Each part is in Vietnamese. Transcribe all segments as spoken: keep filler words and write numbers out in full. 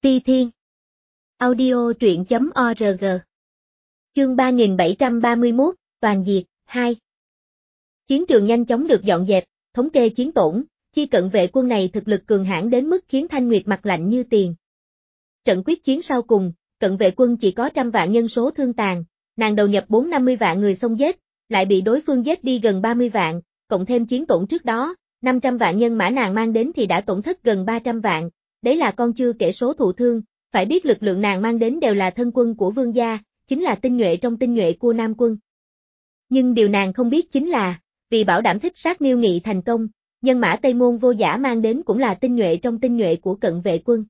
Ti Thiên. Audio truyện chấm org. Chương ba nghìn bảy trăm ba mươi mốt, toàn diệt, hai. Chiến trường nhanh chóng được dọn dẹp, thống kê chiến tổn, chi cận vệ quân này thực lực cường hãn đến mức khiến Thanh Nguyệt mặt lạnh như tiền. Trận quyết chiến sau cùng, cận vệ quân chỉ có trăm vạn nhân số thương tàn, nàng đầu nhập bốn năm mươi vạn người xông giết, lại bị đối phương giết đi gần ba mươi vạn, cộng thêm chiến tổn trước đó, năm trăm vạn nhân mã nàng mang đến thì đã tổn thất gần ba trăm vạn, đấy là con chưa kể số thụ thương, phải biết lực lượng nàng mang đến đều là thân quân của vương gia, chính là tinh nhuệ trong tinh nhuệ của Nam quân. Nhưng điều nàng không biết chính là, vì bảo đảm thích sát Miêu Nghị thành công, nhân mã Tây Môn Vô Giả mang đến cũng là tinh nhuệ trong tinh nhuệ của cận vệ quân.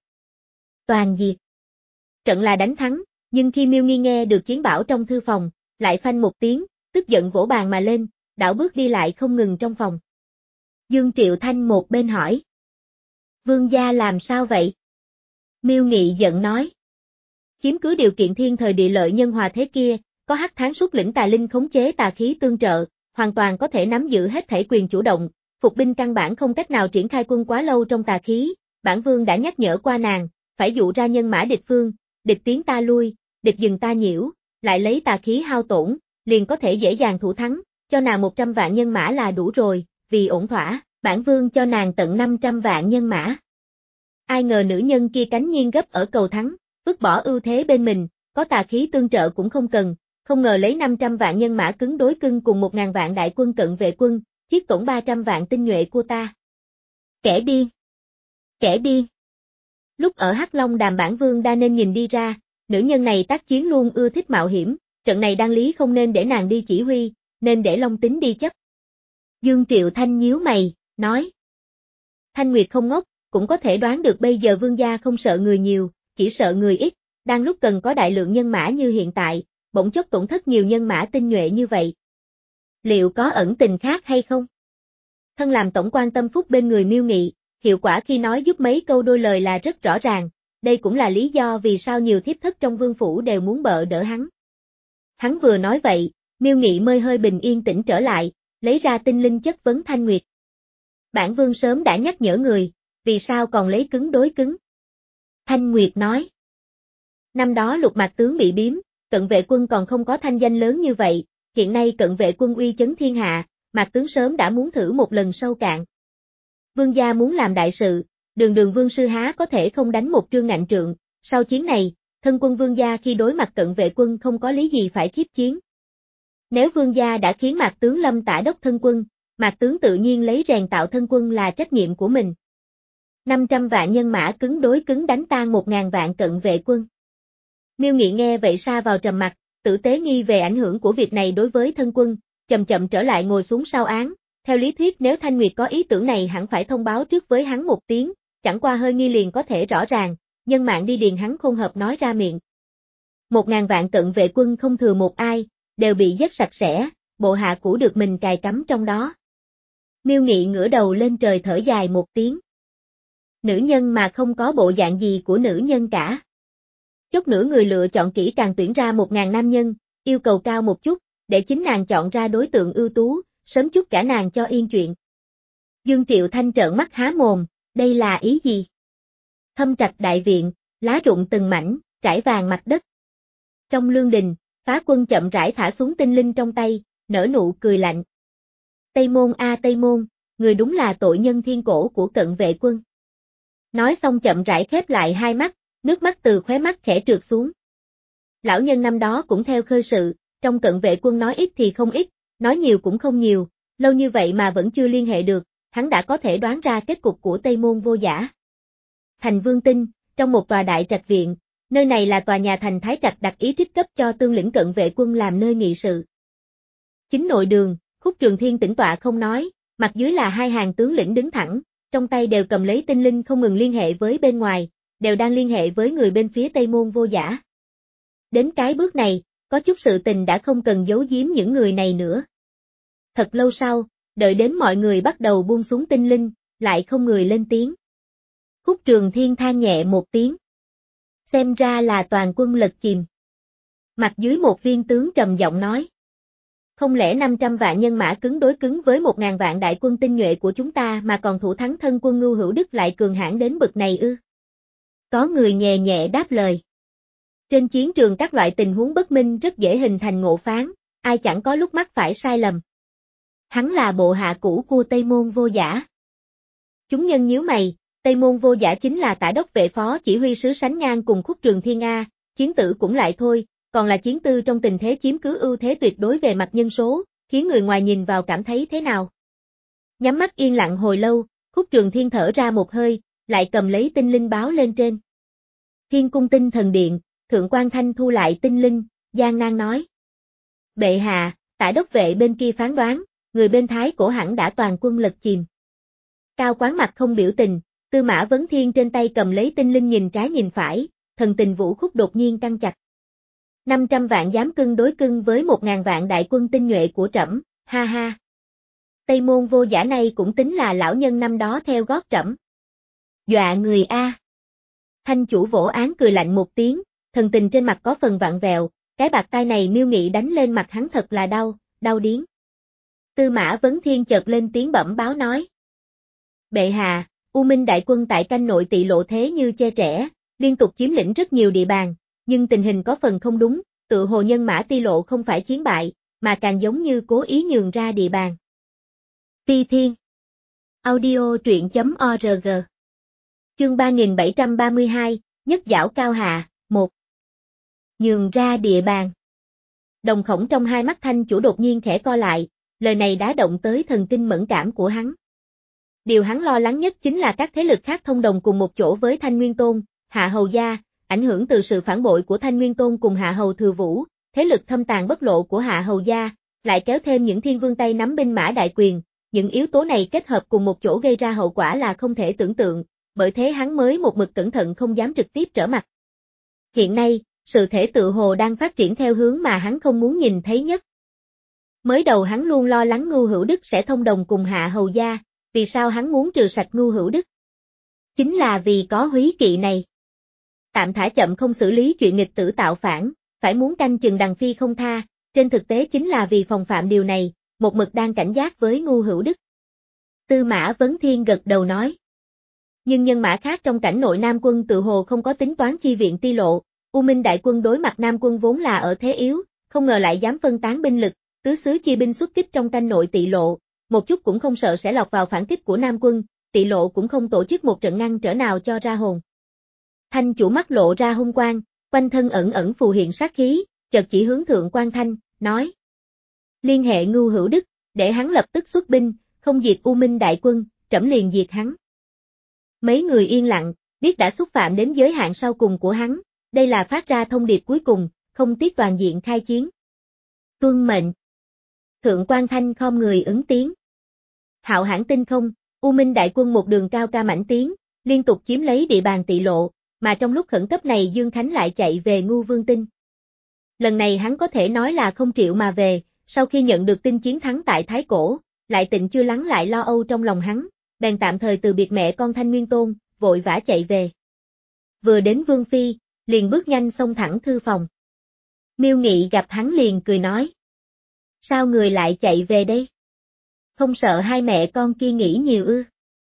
Toàn diệt. Trận là đánh thắng, nhưng khi Miêu Nghi nghe được chiến bảo trong thư phòng, lại phanh một tiếng, tức giận vỗ bàn mà lên, đảo bước đi lại không ngừng trong phòng. Dương Triệu Thanh một bên hỏi. Vương gia làm sao vậy? Miêu Nghị giận nói. Chiếm cứ điều kiện thiên thời địa lợi nhân hòa thế kia, có Hắc Tháng xuất lĩnh tà linh khống chế tà khí tương trợ, hoàn toàn có thể nắm giữ hết thảy quyền chủ động, phục binh căn bản không cách nào triển khai quân quá lâu trong tà khí, bản vương đã nhắc nhở qua nàng, phải dụ ra nhân mã địch phương, địch tiến ta lui, địch dừng ta nhiễu, lại lấy tà khí hao tổn, liền có thể dễ dàng thủ thắng, cho nàng một trăm vạn nhân mã là đủ rồi, vì ổn thỏa, bản vương cho nàng tận năm trăm vạn nhân mã. Ai ngờ nữ nhân kia cánh nhiên gấp ở cầu thắng, vứt bỏ ưu thế bên mình, có tà khí tương trợ cũng không cần, không ngờ lấy năm trăm vạn nhân mã cứng đối cứng cùng một ngàn vạn đại quân cận vệ quân, chiết tổn ba trăm vạn tinh nhuệ của ta. Kẻ điên! Kẻ điên! Lúc ở Hắc Long Đàm bản vương đã nên nhìn đi ra, nữ nhân này tác chiến luôn ưa thích mạo hiểm, trận này đang lý không nên để nàng đi chỉ huy, nên để Long Tính đi chấp. Dương Triệu Thanh nhíu mày, nói. Thanh Nguyệt không ngốc, cũng có thể đoán được bây giờ vương gia không sợ người nhiều, chỉ sợ người ít, đang lúc cần có đại lượng nhân mã như hiện tại, bỗng chốc tổn thất nhiều nhân mã tinh nhuệ như vậy. Liệu có ẩn tình khác hay không? Thân làm tổng quan tâm phúc bên người Miêu Nghị, hiệu quả khi nói giúp mấy câu đôi lời là rất rõ ràng, đây cũng là lý do vì sao nhiều thiếp thất trong vương phủ đều muốn bợ đỡ hắn. Hắn vừa nói vậy, Miêu Nghị mới hơi bình yên tĩnh trở lại, lấy ra tinh linh chất vấn Thanh Nguyệt. Bản vương sớm đã nhắc nhở người, vì sao còn lấy cứng đối cứng? Thanh Nguyệt nói. Năm đó Lục Mạc tướng bị biếm, cận vệ quân còn không có thanh danh lớn như vậy, hiện nay cận vệ quân uy chấn thiên hạ, Mạc tướng sớm đã muốn thử một lần sâu cạn. Vương gia muốn làm đại sự, đường đường vương sư há có thể không đánh một trương ngạnh trượng, sau chiến này, thân quân vương gia khi đối mặt cận vệ quân không có lý gì phải khiếp chiến. Nếu vương gia đã khiến Mạc tướng lâm tả đốc thân quân, Mạc tướng tự nhiên lấy rèn tạo thân quân là trách nhiệm của mình. năm trăm vạn nhân mã cứng đối cứng đánh tan một ngàn vạn cận vệ quân. Miêu Nghị nghe vậy sa vào trầm mặc, tử tế nghi về ảnh hưởng của việc này đối với thân quân, chậm chậm trở lại ngồi xuống sau án. Theo lý thuyết nếu Thanh Nguyệt có ý tưởng này hẳn phải thông báo trước với hắn một tiếng, chẳng qua hơi nghi liền có thể rõ ràng, nhân mạng đi điền hắn không hợp nói ra miệng. Một ngàn vạn cận vệ quân không thừa một ai, đều bị giết sạch sẽ, bộ hạ cũ được mình cài cắm trong đó. Miêu Nghị ngửa đầu lên trời thở dài một tiếng. Nữ nhân mà không có bộ dạng gì của nữ nhân cả. Chút nữa người lựa chọn kỹ càng tuyển ra một ngàn nam nhân, yêu cầu cao một chút, để chính nàng chọn ra đối tượng ưu tú, sớm chút cả nàng cho yên chuyện. Dương Triệu Thanh trợn mắt há mồm, đây là ý gì? Thâm Trạch đại viện, lá rụng từng mảnh, trải vàng mặt đất. Trong lương đình, Phá Quân chậm rãi thả xuống tinh linh trong tay, nở nụ cười lạnh. Tây Môn a Tây Môn, người đúng là tội nhân thiên cổ của cận vệ quân. Nói xong chậm rãi khép lại hai mắt, nước mắt từ khóe mắt khẽ trượt xuống. Lão nhân năm đó cũng theo khơi sự, trong cận vệ quân nói ít thì không ít, nói nhiều cũng không nhiều, lâu như vậy mà vẫn chưa liên hệ được, hắn đã có thể đoán ra kết cục của Tây Môn Vô Giả. Thành Vương Tinh, trong một tòa đại trạch viện, nơi này là tòa nhà thành Thái Trạch đặc ý trích cấp cho tương lĩnh cận vệ quân làm nơi nghị sự. Chính nội đường, Khúc Trường Thiên tĩnh tọa không nói, mặt dưới là hai hàng tướng lĩnh đứng thẳng, trong tay đều cầm lấy tinh linh không ngừng liên hệ với bên ngoài, đều đang liên hệ với người bên phía Tây Môn Vô Giả. Đến cái bước này, có chút sự tình đã không cần giấu giếm những người này nữa. Thật lâu sau, đợi đến mọi người bắt đầu buông xuống tinh linh, lại không người lên tiếng. Khúc Trường Thiên than nhẹ một tiếng. Xem ra là toàn quân lật chìm. Mặt dưới một viên tướng trầm giọng nói. Không lẽ năm trăm vạn nhân mã cứng đối cứng với một ngàn vạn đại quân tinh nhuệ của chúng ta mà còn thủ thắng thân quân Ngưu Hữu Đức lại cường hãn đến bực này ư? Có người nhẹ nhẹ đáp lời. Trên chiến trường các loại tình huống bất minh rất dễ hình thành ngộ phán, ai chẳng có lúc mắc phải sai lầm. Hắn là bộ hạ cũ của Tây Môn Vô Giả. Chúng nhân nhíu mày, Tây Môn Vô Giả chính là tả đốc vệ phó chỉ huy sứ sánh ngang cùng Khúc Trường Thiên A, chiến tử cũng lại thôi, còn là chiến tư trong tình thế chiếm cứ ưu thế tuyệt đối về mặt nhân số, khiến người ngoài nhìn vào cảm thấy thế nào. Nhắm mắt yên lặng hồi lâu, Khúc Trường Thiên thở ra một hơi, lại cầm lấy tinh linh báo lên trên. Thiên cung tinh thần điện, Thượng Quan Thanh thu lại tinh linh, gian nan nói. Bệ hạ, tả đốc vệ bên kia phán đoán, người bên Thái Cổ hẳn đã toàn quân lật chìm. Cao Quán mặt không biểu tình, Tư Mã Vấn Thiên trên tay cầm lấy tinh linh nhìn trái nhìn phải, thần tình vũ khúc đột nhiên căng chặt. năm trăm vạn dám cưng đối cưng với một ngàn vạn đại quân tinh nhuệ của trẫm, ha ha. Tây Môn Vô Giả này cũng tính là lão nhân năm đó theo gót trẫm. Dọa người a. Thanh chủ vỗ án cười lạnh một tiếng, thần tình trên mặt có phần vặn vẹo, cái bạc tai này Miêu Nghị đánh lên mặt hắn thật là đau, đau điếng. Tư Mã Vấn Thiên chợt lên tiếng bẩm báo nói. Bệ hạ, U Minh đại quân tại canh nội Tỵ Lộ thế như che trẻ, liên tục chiếm lĩnh rất nhiều địa bàn, nhưng tình hình có phần không đúng, tự hồ nhân mã Ti Lộ không phải chiến bại, mà càng giống như cố ý nhường ra địa bàn. Phi Thiên Audio truyện chấm org Chương ba nghìn bảy trăm ba mươi hai, Nhất Giảo Cao Hạ, một Nhường ra địa bàn. Đồng khổng trong hai mắt Thanh chủ đột nhiên khẽ co lại, lời này đã động tới thần kinh mẫn cảm của hắn. Điều hắn lo lắng nhất chính là các thế lực khác thông đồng cùng một chỗ với Thanh Nguyên Tôn, Hạ Hầu Gia, ảnh hưởng từ sự phản bội của Thanh Nguyên Tôn cùng Hạ Hầu Thừa Vũ, thế lực thâm tàng bất lộ của Hạ Hầu Gia, lại kéo thêm những Thiên Vương Tây nắm binh mã đại quyền, những yếu tố này kết hợp cùng một chỗ gây ra hậu quả là không thể tưởng tượng, bởi thế hắn mới một mực cẩn thận không dám trực tiếp trở mặt. Hiện nay, sự thể tự hồ đang phát triển theo hướng mà hắn không muốn nhìn thấy nhất. Mới đầu hắn luôn lo lắng Ngưu Hữu Đức sẽ thông đồng cùng Hạ Hầu Gia, vì sao hắn muốn trừ sạch Ngưu Hữu Đức? Chính là vì có Húy Kỵ này. Tạm thả chậm không xử lý chuyện nghịch tử tạo phản, phải muốn canh chừng Đằng Phi không tha, trên thực tế chính là vì phòng phạm điều này, một mực đang cảnh giác với Ngưu Hữu Đức. Tư Mã Vấn Thiên gật đầu nói. Nhưng nhân mã khác trong cảnh nội Nam quân tự hồ không có tính toán chi viện Ti Lộ, U Minh đại quân đối mặt Nam quân vốn là ở thế yếu, không ngờ lại dám phân tán binh lực, tứ xứ chia binh xuất kích trong canh nội Tỵ Lộ, một chút cũng không sợ sẽ lọt vào phản kích của Nam quân, Tỵ Lộ cũng không tổ chức một trận ngăn trở nào cho ra hồn. Thanh chủ mắt lộ ra hung quang, quanh thân ẩn ẩn phù hiện sát khí, chợt chỉ hướng Thượng Quan Thanh, nói. Liên hệ Ngưu Hữu Đức, để hắn lập tức xuất binh, không diệt U Minh đại quân, trẫm liền diệt hắn. Mấy người yên lặng, biết đã xúc phạm đến giới hạn sau cùng của hắn, đây là phát ra thông điệp cuối cùng, không tiếc toàn diện khai chiến. Tuân mệnh. Thượng Quan Thanh khom người ứng tiếng. Hạo hãn tinh không, U Minh đại quân một đường cao ca mãnh tiến, liên tục chiếm lấy địa bàn Tỵ Lộ, mà trong lúc khẩn cấp này Dương Khánh lại chạy về Ngưu Vương Tinh. Lần này hắn có thể nói là không triệu mà về, sau khi nhận được tin chiến thắng tại Thái Cổ, lại tịnh chưa lắng lại lo âu trong lòng hắn, bèn tạm thời từ biệt mẹ con Thanh Nguyên Tôn, vội vã chạy về. Vừa đến Vương Phi, liền bước nhanh xông thẳng thư phòng. Miêu Nghị gặp hắn liền cười nói. Sao người lại chạy về đây? Không sợ hai mẹ con kia nghĩ nhiều ư?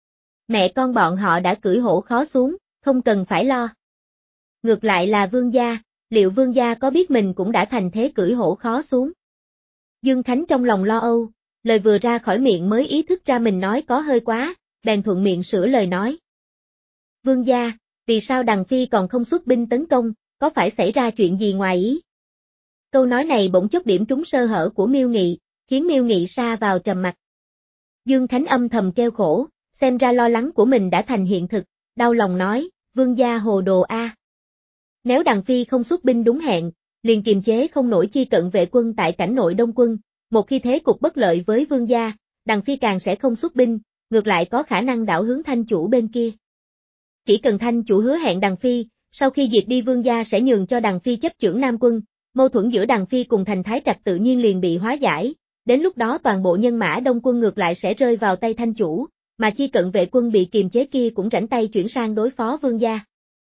Mẹ con bọn họ đã cưỡi hổ khó xuống, không cần phải lo. Ngược lại là Vương gia, liệu Vương gia có biết mình cũng đã thành thế cưỡi hổ khó xuống? Dương Khánh trong lòng lo âu, lời vừa ra khỏi miệng mới ý thức ra mình nói có hơi quá, bèn thuận miệng sửa lời nói. Vương gia, vì sao Đằng Phi còn không xuất binh tấn công, có phải xảy ra chuyện gì ngoài ý? Câu nói này bỗng chốc điểm trúng sơ hở của Miêu Nghị, khiến Miêu Nghị sa vào trầm mặc. Dương Khánh âm thầm kêu khổ, xem ra lo lắng của mình đã thành hiện thực, đau lòng nói, Vương gia hồ đồ a. Nếu Đằng Phi không xuất binh đúng hẹn, liền kiềm chế không nổi chi cận vệ quân tại cảnh nội Đông quân, một khi thế cục bất lợi với Vương gia, Đằng Phi càng sẽ không xuất binh, ngược lại có khả năng đảo hướng Thanh chủ bên kia. Chỉ cần Thanh chủ hứa hẹn Đằng Phi, sau khi diệt đi Vương gia sẽ nhường cho Đằng Phi chấp chưởng Nam quân, mâu thuẫn giữa Đằng Phi cùng Thành Thái Trạch tự nhiên liền bị hóa giải, đến lúc đó toàn bộ nhân mã Đông quân ngược lại sẽ rơi vào tay Thanh chủ, mà chi cận vệ quân bị kiềm chế kia cũng rảnh tay chuyển sang đối phó Vương gia.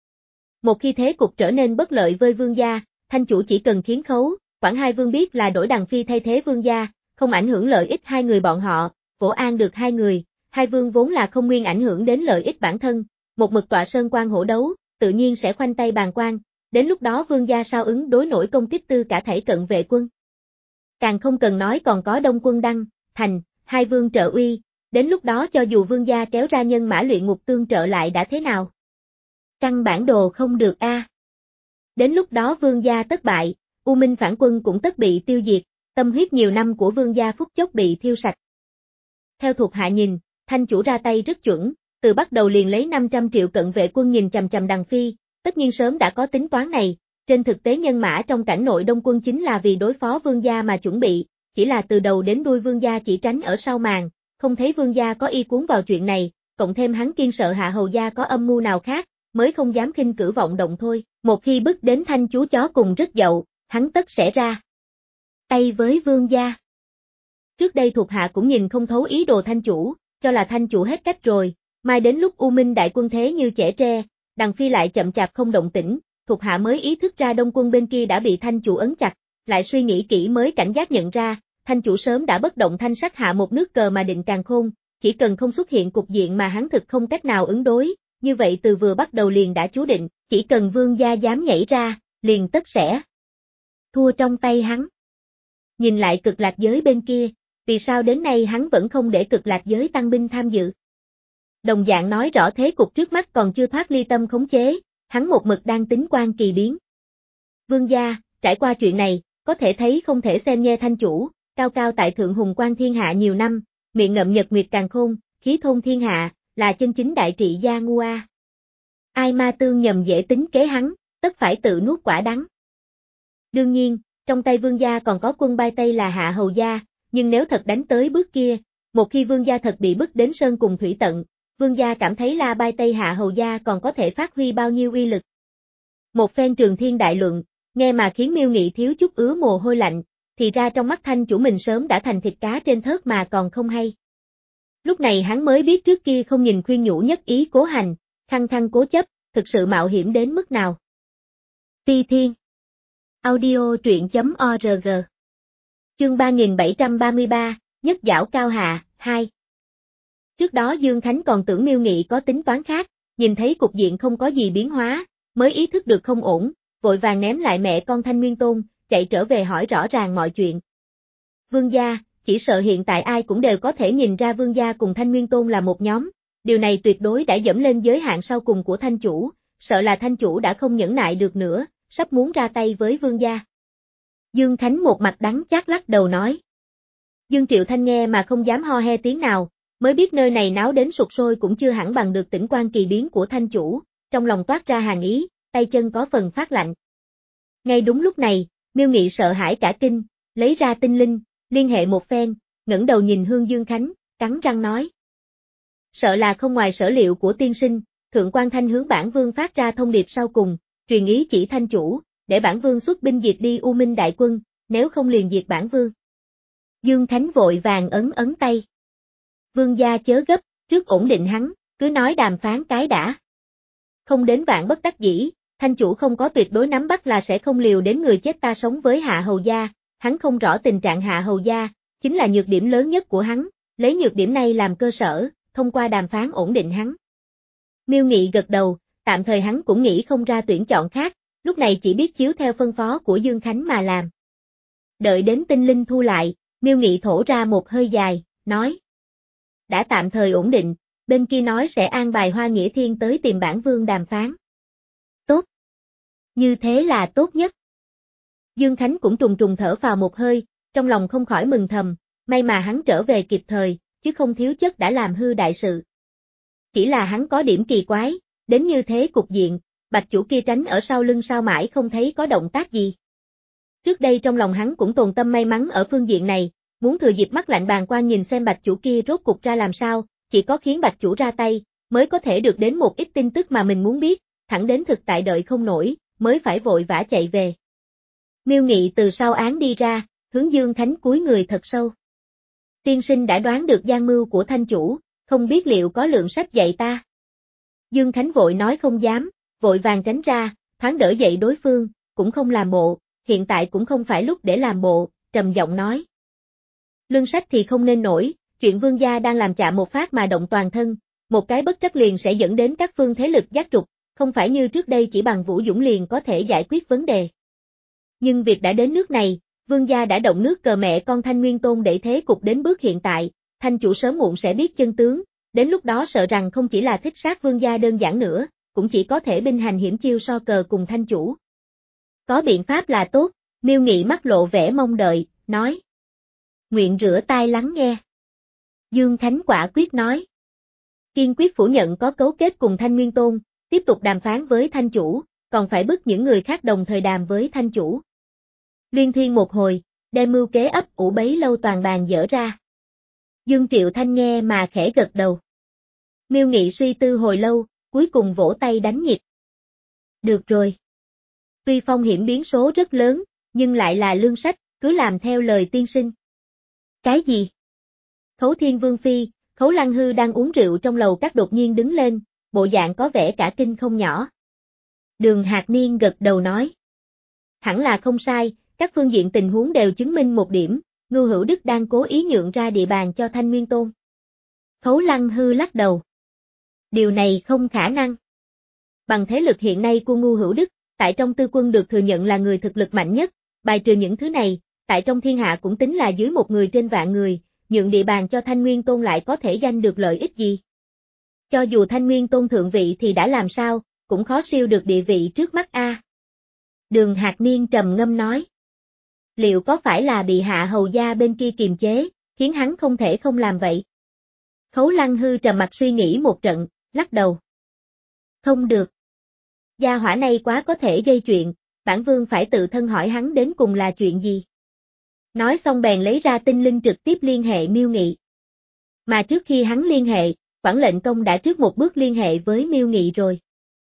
Một khi thế cục trở nên bất lợi với Vương gia, Thanh chủ chỉ cần khiến khấu, khoảng hai vương biết là đổi Đằng Phi thay thế Vương gia, không ảnh hưởng lợi ích hai người bọn họ, vỗ an được hai người, hai vương vốn là không nguyên ảnh hưởng đến lợi ích bản thân, một mực tọa sơn quan hổ đấu, tự nhiên sẽ khoanh tay bàng quan, đến lúc đó vương gia sao ứng đối nổi công kích tư cả thảy cận vệ quân. Càng không cần nói còn có Đông quân Đăng, Thành, hai vương trợ uy, đến lúc đó cho dù vương gia kéo ra nhân mã luyện ngục tương trợ lại đã thế nào? Căn bản đồ không được a. À. Đến lúc đó vương gia tất bại, U Minh phản quân cũng tất bị tiêu diệt, tâm huyết nhiều năm của vương gia phút chốc bị thiêu sạch. Theo thuộc hạ nhìn, Thanh chủ ra tay rất chuẩn, từ bắt đầu liền lấy năm trăm triệu cận vệ quân nhìn chằm chằm Đằng Phi, tất nhiên sớm đã có tính toán này, trên thực tế nhân mã trong cảnh nội Đông quân chính là vì đối phó vương gia mà chuẩn bị, chỉ là từ đầu đến đuôi vương gia chỉ tránh ở sau màn, không thấy vương gia có ý cuốn vào chuyện này, cộng thêm hắn kiên sợ Hạ hầu gia có âm mưu nào khác, mới không dám khinh cử vọng động thôi, một khi bức đến Thanh chú chó cùng rất dậu, hắn tất sẽ ra tay với vương gia. Trước đây thuộc hạ cũng nhìn không thấu ý đồ Thanh chủ, cho là Thanh chủ hết cách rồi, mai đến lúc U Minh đại quân thế như chẻ tre, Đằng Phi lại chậm chạp không động tĩnh, thuộc hạ mới ý thức ra Đông quân bên kia đã bị Thanh chủ ấn chặt, lại suy nghĩ kỹ mới cảnh giác nhận ra, Thanh chủ sớm đã bất động thanh sắc hạ một nước cờ mà định càn khôn, chỉ cần không xuất hiện cục diện mà hắn thực không cách nào ứng đối, như vậy từ vừa bắt đầu liền đã chú định, chỉ cần vương gia dám nhảy ra, liền tất sẽ thua trong tay hắn. Nhìn lại Cực Lạc giới bên kia, vì sao đến nay hắn vẫn không để Cực Lạc giới tăng binh tham dự? Đồng dạng nói rõ thế cục trước mắt còn chưa thoát ly tâm khống chế, hắn một mực đang tính quan kỳ biến. Vương gia, trải qua chuyện này, có thể thấy không thể xem nghe Thanh chủ, cao cao tại thượng hùng quan thiên hạ nhiều năm, miệng ngậm nhật nguyệt càn khôn, khí thôn thiên hạ, là chân chính đại trị gia ngu a. Ai ma tương nhầm dễ tính kế hắn, tất phải tự nuốt quả đắng. Đương nhiên, trong tay vương gia còn có quân Bai Tây là Hạ hầu gia, nhưng nếu thật đánh tới bước kia, một khi vương gia thật bị bức đến sơn cùng thủy tận, vương gia cảm thấy La Bai Tây Hạ hầu gia còn có thể phát huy bao nhiêu uy lực. Một phen trường thiên đại luận, nghe mà khiến Miêu Nghị thiếu chút ứa mồ hôi lạnh, thì ra trong mắt Thanh chủ mình sớm đã thành thịt cá trên thớt mà còn không hay. Lúc này hắn mới biết trước kia không nhìn khuyên nhủ nhất ý cố hành, khăng khăng cố chấp, thực sự mạo hiểm đến mức nào. Ti Thiên Audio truyện chấm org Chương ba nghìn bảy trăm ba mươi ba, Nhất giảo cao hạ, hai. Trước đó Dương Khánh còn tưởng Miêu Nghị có tính toán khác, nhìn thấy cục diện không có gì biến hóa, mới ý thức được không ổn, vội vàng ném lại mẹ con Thanh Nguyên Tôn, chạy trở về hỏi rõ ràng mọi chuyện. Vương gia, chỉ sợ hiện tại ai cũng đều có thể nhìn ra vương gia cùng Thanh Nguyên Tôn là một nhóm, điều này tuyệt đối đã dẫm lên giới hạn sau cùng của Thanh chủ, sợ là Thanh chủ đã không nhẫn nại được nữa, sắp muốn ra tay với vương gia. Dương Khánh một mặt đắng chát lắc đầu nói. Dương Triệu Thanh nghe mà không dám ho he tiếng nào, mới biết nơi này náo đến sụt sôi cũng chưa hẳn bằng được tỉnh quan kỳ biến của Thanh chủ, trong lòng toát ra hàng ý, tay chân có phần phát lạnh. Ngay đúng lúc này, Miêu Nghị sợ hãi cả kinh, lấy ra tinh linh, liên hệ một phen, ngẩng đầu nhìn Hương Dương Khánh, cắn răng nói. Sợ là không ngoài sở liệu của tiên sinh, Thượng quan Thanh hướng bản vương phát ra thông điệp sau cùng, truyền ý chỉ Thanh chủ, để bản vương xuất binh diệt đi U Minh đại quân, nếu không liền diệt bản vương. Dương Khánh vội vàng ấn ấn tay. Vương gia chớ gấp, trước ổn định hắn, cứ nói đàm phán cái đã. Không đến vạn bất đắc dĩ, Thanh chủ không có tuyệt đối nắm bắt là sẽ không liều đến người chết ta sống với Hạ hầu gia, hắn không rõ tình trạng Hạ hầu gia, chính là nhược điểm lớn nhất của hắn, lấy nhược điểm này làm cơ sở, thông qua đàm phán ổn định hắn. Miêu Nghị gật đầu, tạm thời hắn cũng nghĩ không ra tuyển chọn khác, lúc này chỉ biết chiếu theo phân phó của Dương Khánh mà làm. Đợi đến tinh linh thu lại, Miêu Nghị thổ ra một hơi dài, nói. Đã tạm thời ổn định, bên kia nói sẽ an bài Hoa Nghĩa Thiên tới tìm bản vương đàm phán. Tốt. Như thế là tốt nhất. Dương Khánh cũng trùng trùng thở vào một hơi, trong lòng không khỏi mừng thầm, may mà hắn trở về kịp thời, chứ không thiếu chất đã làm hư đại sự. Chỉ là hắn có điểm kỳ quái, đến như thế cục diện, bạch chủ kia tránh ở sau lưng sao mãi không thấy có động tác gì. Trước đây trong lòng hắn cũng tồn tâm may mắn ở phương diện này, muốn thừa dịp mắt lạnh bàng quan nhìn xem bạch chủ kia rốt cục ra làm sao, chỉ có khiến bạch chủ ra tay, mới có thể được đến một ít tin tức mà mình muốn biết, thẳng đến thực tại đợi không nổi, mới phải vội vã chạy về. Miêu Nghị từ sau án đi ra, hướng Dương Khánh cúi người thật sâu. Tiên sinh đã đoán được gian mưu của Thanh chủ, không biết liệu có lượng sách dạy ta. Dương Khánh vội nói không dám, vội vàng tránh ra, thoáng đỡ dậy đối phương, cũng không làm bộ, hiện tại cũng không phải lúc để làm bộ, trầm giọng nói. Lương sách thì không nên nổi, chuyện vương gia đang làm chạm một phát mà động toàn thân, một cái bất trắc liền sẽ dẫn đến các phương thế lực giác trục, không phải như trước đây chỉ bằng Vũ Dũng liền có thể giải quyết vấn đề. Nhưng việc đã đến nước này, Vương gia đã động nước cờ mẹ con Thanh Nguyên Tôn để thế cục đến bước hiện tại, Thanh chủ sớm muộn sẽ biết chân tướng, đến lúc đó sợ rằng không chỉ là thích sát Vương gia đơn giản nữa, cũng chỉ có thể binh hành hiểm chiêu so cờ cùng Thanh chủ. Có biện pháp là tốt, Miêu Nghị mắt lộ vẻ mong đợi, nói. Nguyện rửa tai lắng nghe. Dương Khánh quả quyết nói. Kiên quyết phủ nhận có cấu kết cùng Thanh Nguyên Tôn, tiếp tục đàm phán với Thanh chủ, còn phải bức những người khác đồng thời đàm với Thanh chủ. Liên thuyên một hồi, đem mưu kế ấp ủ bấy lâu toàn bàn dở ra. Dương Triệu Thanh nghe mà khẽ gật đầu. Miêu Nghị suy tư hồi lâu, cuối cùng vỗ tay đánh nhịp. Được rồi. Tuy phong hiểm biến số rất lớn, nhưng lại là lương sách, cứ làm theo lời tiên sinh. Cái gì? Khấu Thiên Vương Phi, Khấu Lăng Hư đang uống rượu trong lầu các đột nhiên đứng lên, bộ dạng có vẻ cả kinh không nhỏ. Đường Hạc Niên gật đầu nói. Hẳn là không sai, các phương diện tình huống đều chứng minh một điểm, Ngưu Hữu Đức đang cố ý nhượng ra địa bàn cho Thanh Nguyên Tôn. Khấu Lăng Hư lắc đầu. Điều này không khả năng. Bằng thế lực hiện nay của Ngưu Hữu Đức, tại trong tư quân được thừa nhận là người thực lực mạnh nhất, bài trừ những thứ này, tại trong thiên hạ cũng tính là dưới một người trên vạn người, nhượng địa bàn cho Thanh Nguyên Tôn lại có thể giành được lợi ích gì. Cho dù Thanh Nguyên Tôn thượng vị thì đã làm sao, cũng khó siêu được địa vị trước mắt a. Đường Hạc Niên trầm ngâm nói. Liệu có phải là bị hạ hầu gia bên kia kiềm chế, khiến hắn không thể không làm vậy? Khấu Lăng Hư trầm mặt suy nghĩ một trận, lắc đầu. Không được. Gia hỏa này quá có thể gây chuyện, bản vương phải tự thân hỏi hắn đến cùng là chuyện gì. Nói xong bèn lấy ra tinh linh trực tiếp liên hệ Miêu Nghị. Mà trước khi hắn liên hệ, Quản lệnh công đã trước một bước liên hệ với Miêu Nghị rồi.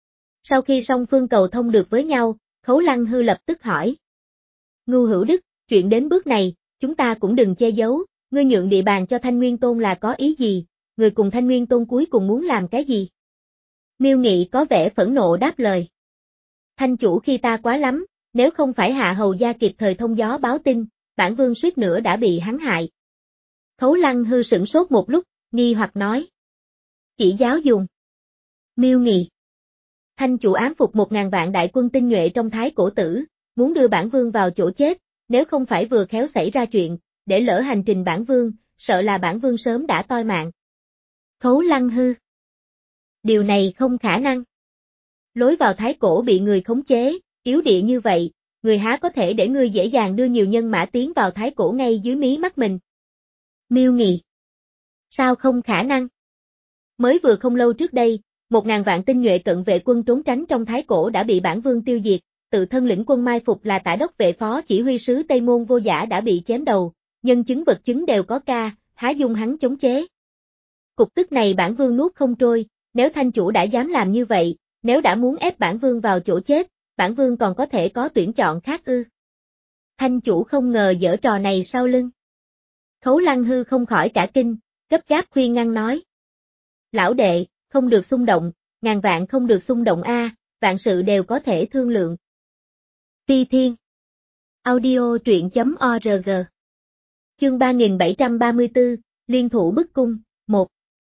Sau khi song phương cầu thông được với nhau, Khấu Lăng Hư lập tức hỏi. Ngưu Hữu Đức, chuyện đến bước này, chúng ta cũng đừng che giấu, ngươi nhượng địa bàn cho Thanh Nguyên Tôn là có ý gì, người cùng Thanh Nguyên Tôn cuối cùng muốn làm cái gì? Miêu Nghị có vẻ phẫn nộ đáp lời. Thanh chủ khi ta quá lắm, nếu không phải hạ hầu gia kịp thời thông gió báo tin, bản vương suýt nữa đã bị hắn hại. Khấu Lăng Hư sửng sốt một lúc, nghi hoặc nói. Chỉ giáo dùng. Miêu Nghị. Thanh chủ ám phục một ngàn vạn đại quân tinh nhuệ trong Thái Cổ Tử, muốn đưa bản vương vào chỗ chết, nếu không phải vừa khéo xảy ra chuyện, để lỡ hành trình bản vương, sợ là bản vương sớm đã toi mạng. Khấu Lăng Hư. Điều này không khả năng. Lối vào Thái Cổ bị người khống chế, yếu địa như vậy, người há có thể để ngươi dễ dàng đưa nhiều nhân mã tiến vào Thái Cổ ngay dưới mí mắt mình. Miêu Nghị. Sao không khả năng? Mới vừa không lâu trước đây, một ngàn vạn tinh nhuệ cận vệ quân trốn tránh trong Thái Cổ đã bị bản vương tiêu diệt, tự thân lĩnh quân mai phục là tả đốc vệ phó chỉ huy sứ Tây Môn Vô Giả đã bị chém đầu, nhân chứng vật chứng đều có ca, há dung hắn chống chế. Cục tức này bản vương nuốt không trôi, nếu thanh chủ đã dám làm như vậy, nếu đã muốn ép bản vương vào chỗ chết, bản vương còn có thể có tuyển chọn khác ư? Thanh chủ không ngờ giở trò này sau lưng. Khấu Lăng Hư không khỏi cả kinh, gấp gáp khuyên ngăn nói. Lão đệ, không được xung động, ngàn vạn không được xung động a, vạn sự đều có thể thương lượng. Phi Thiên. Audio truyện chấm org. Chương ba nghìn bảy trăm ba mươi tư, Liên thủ bức cung, một.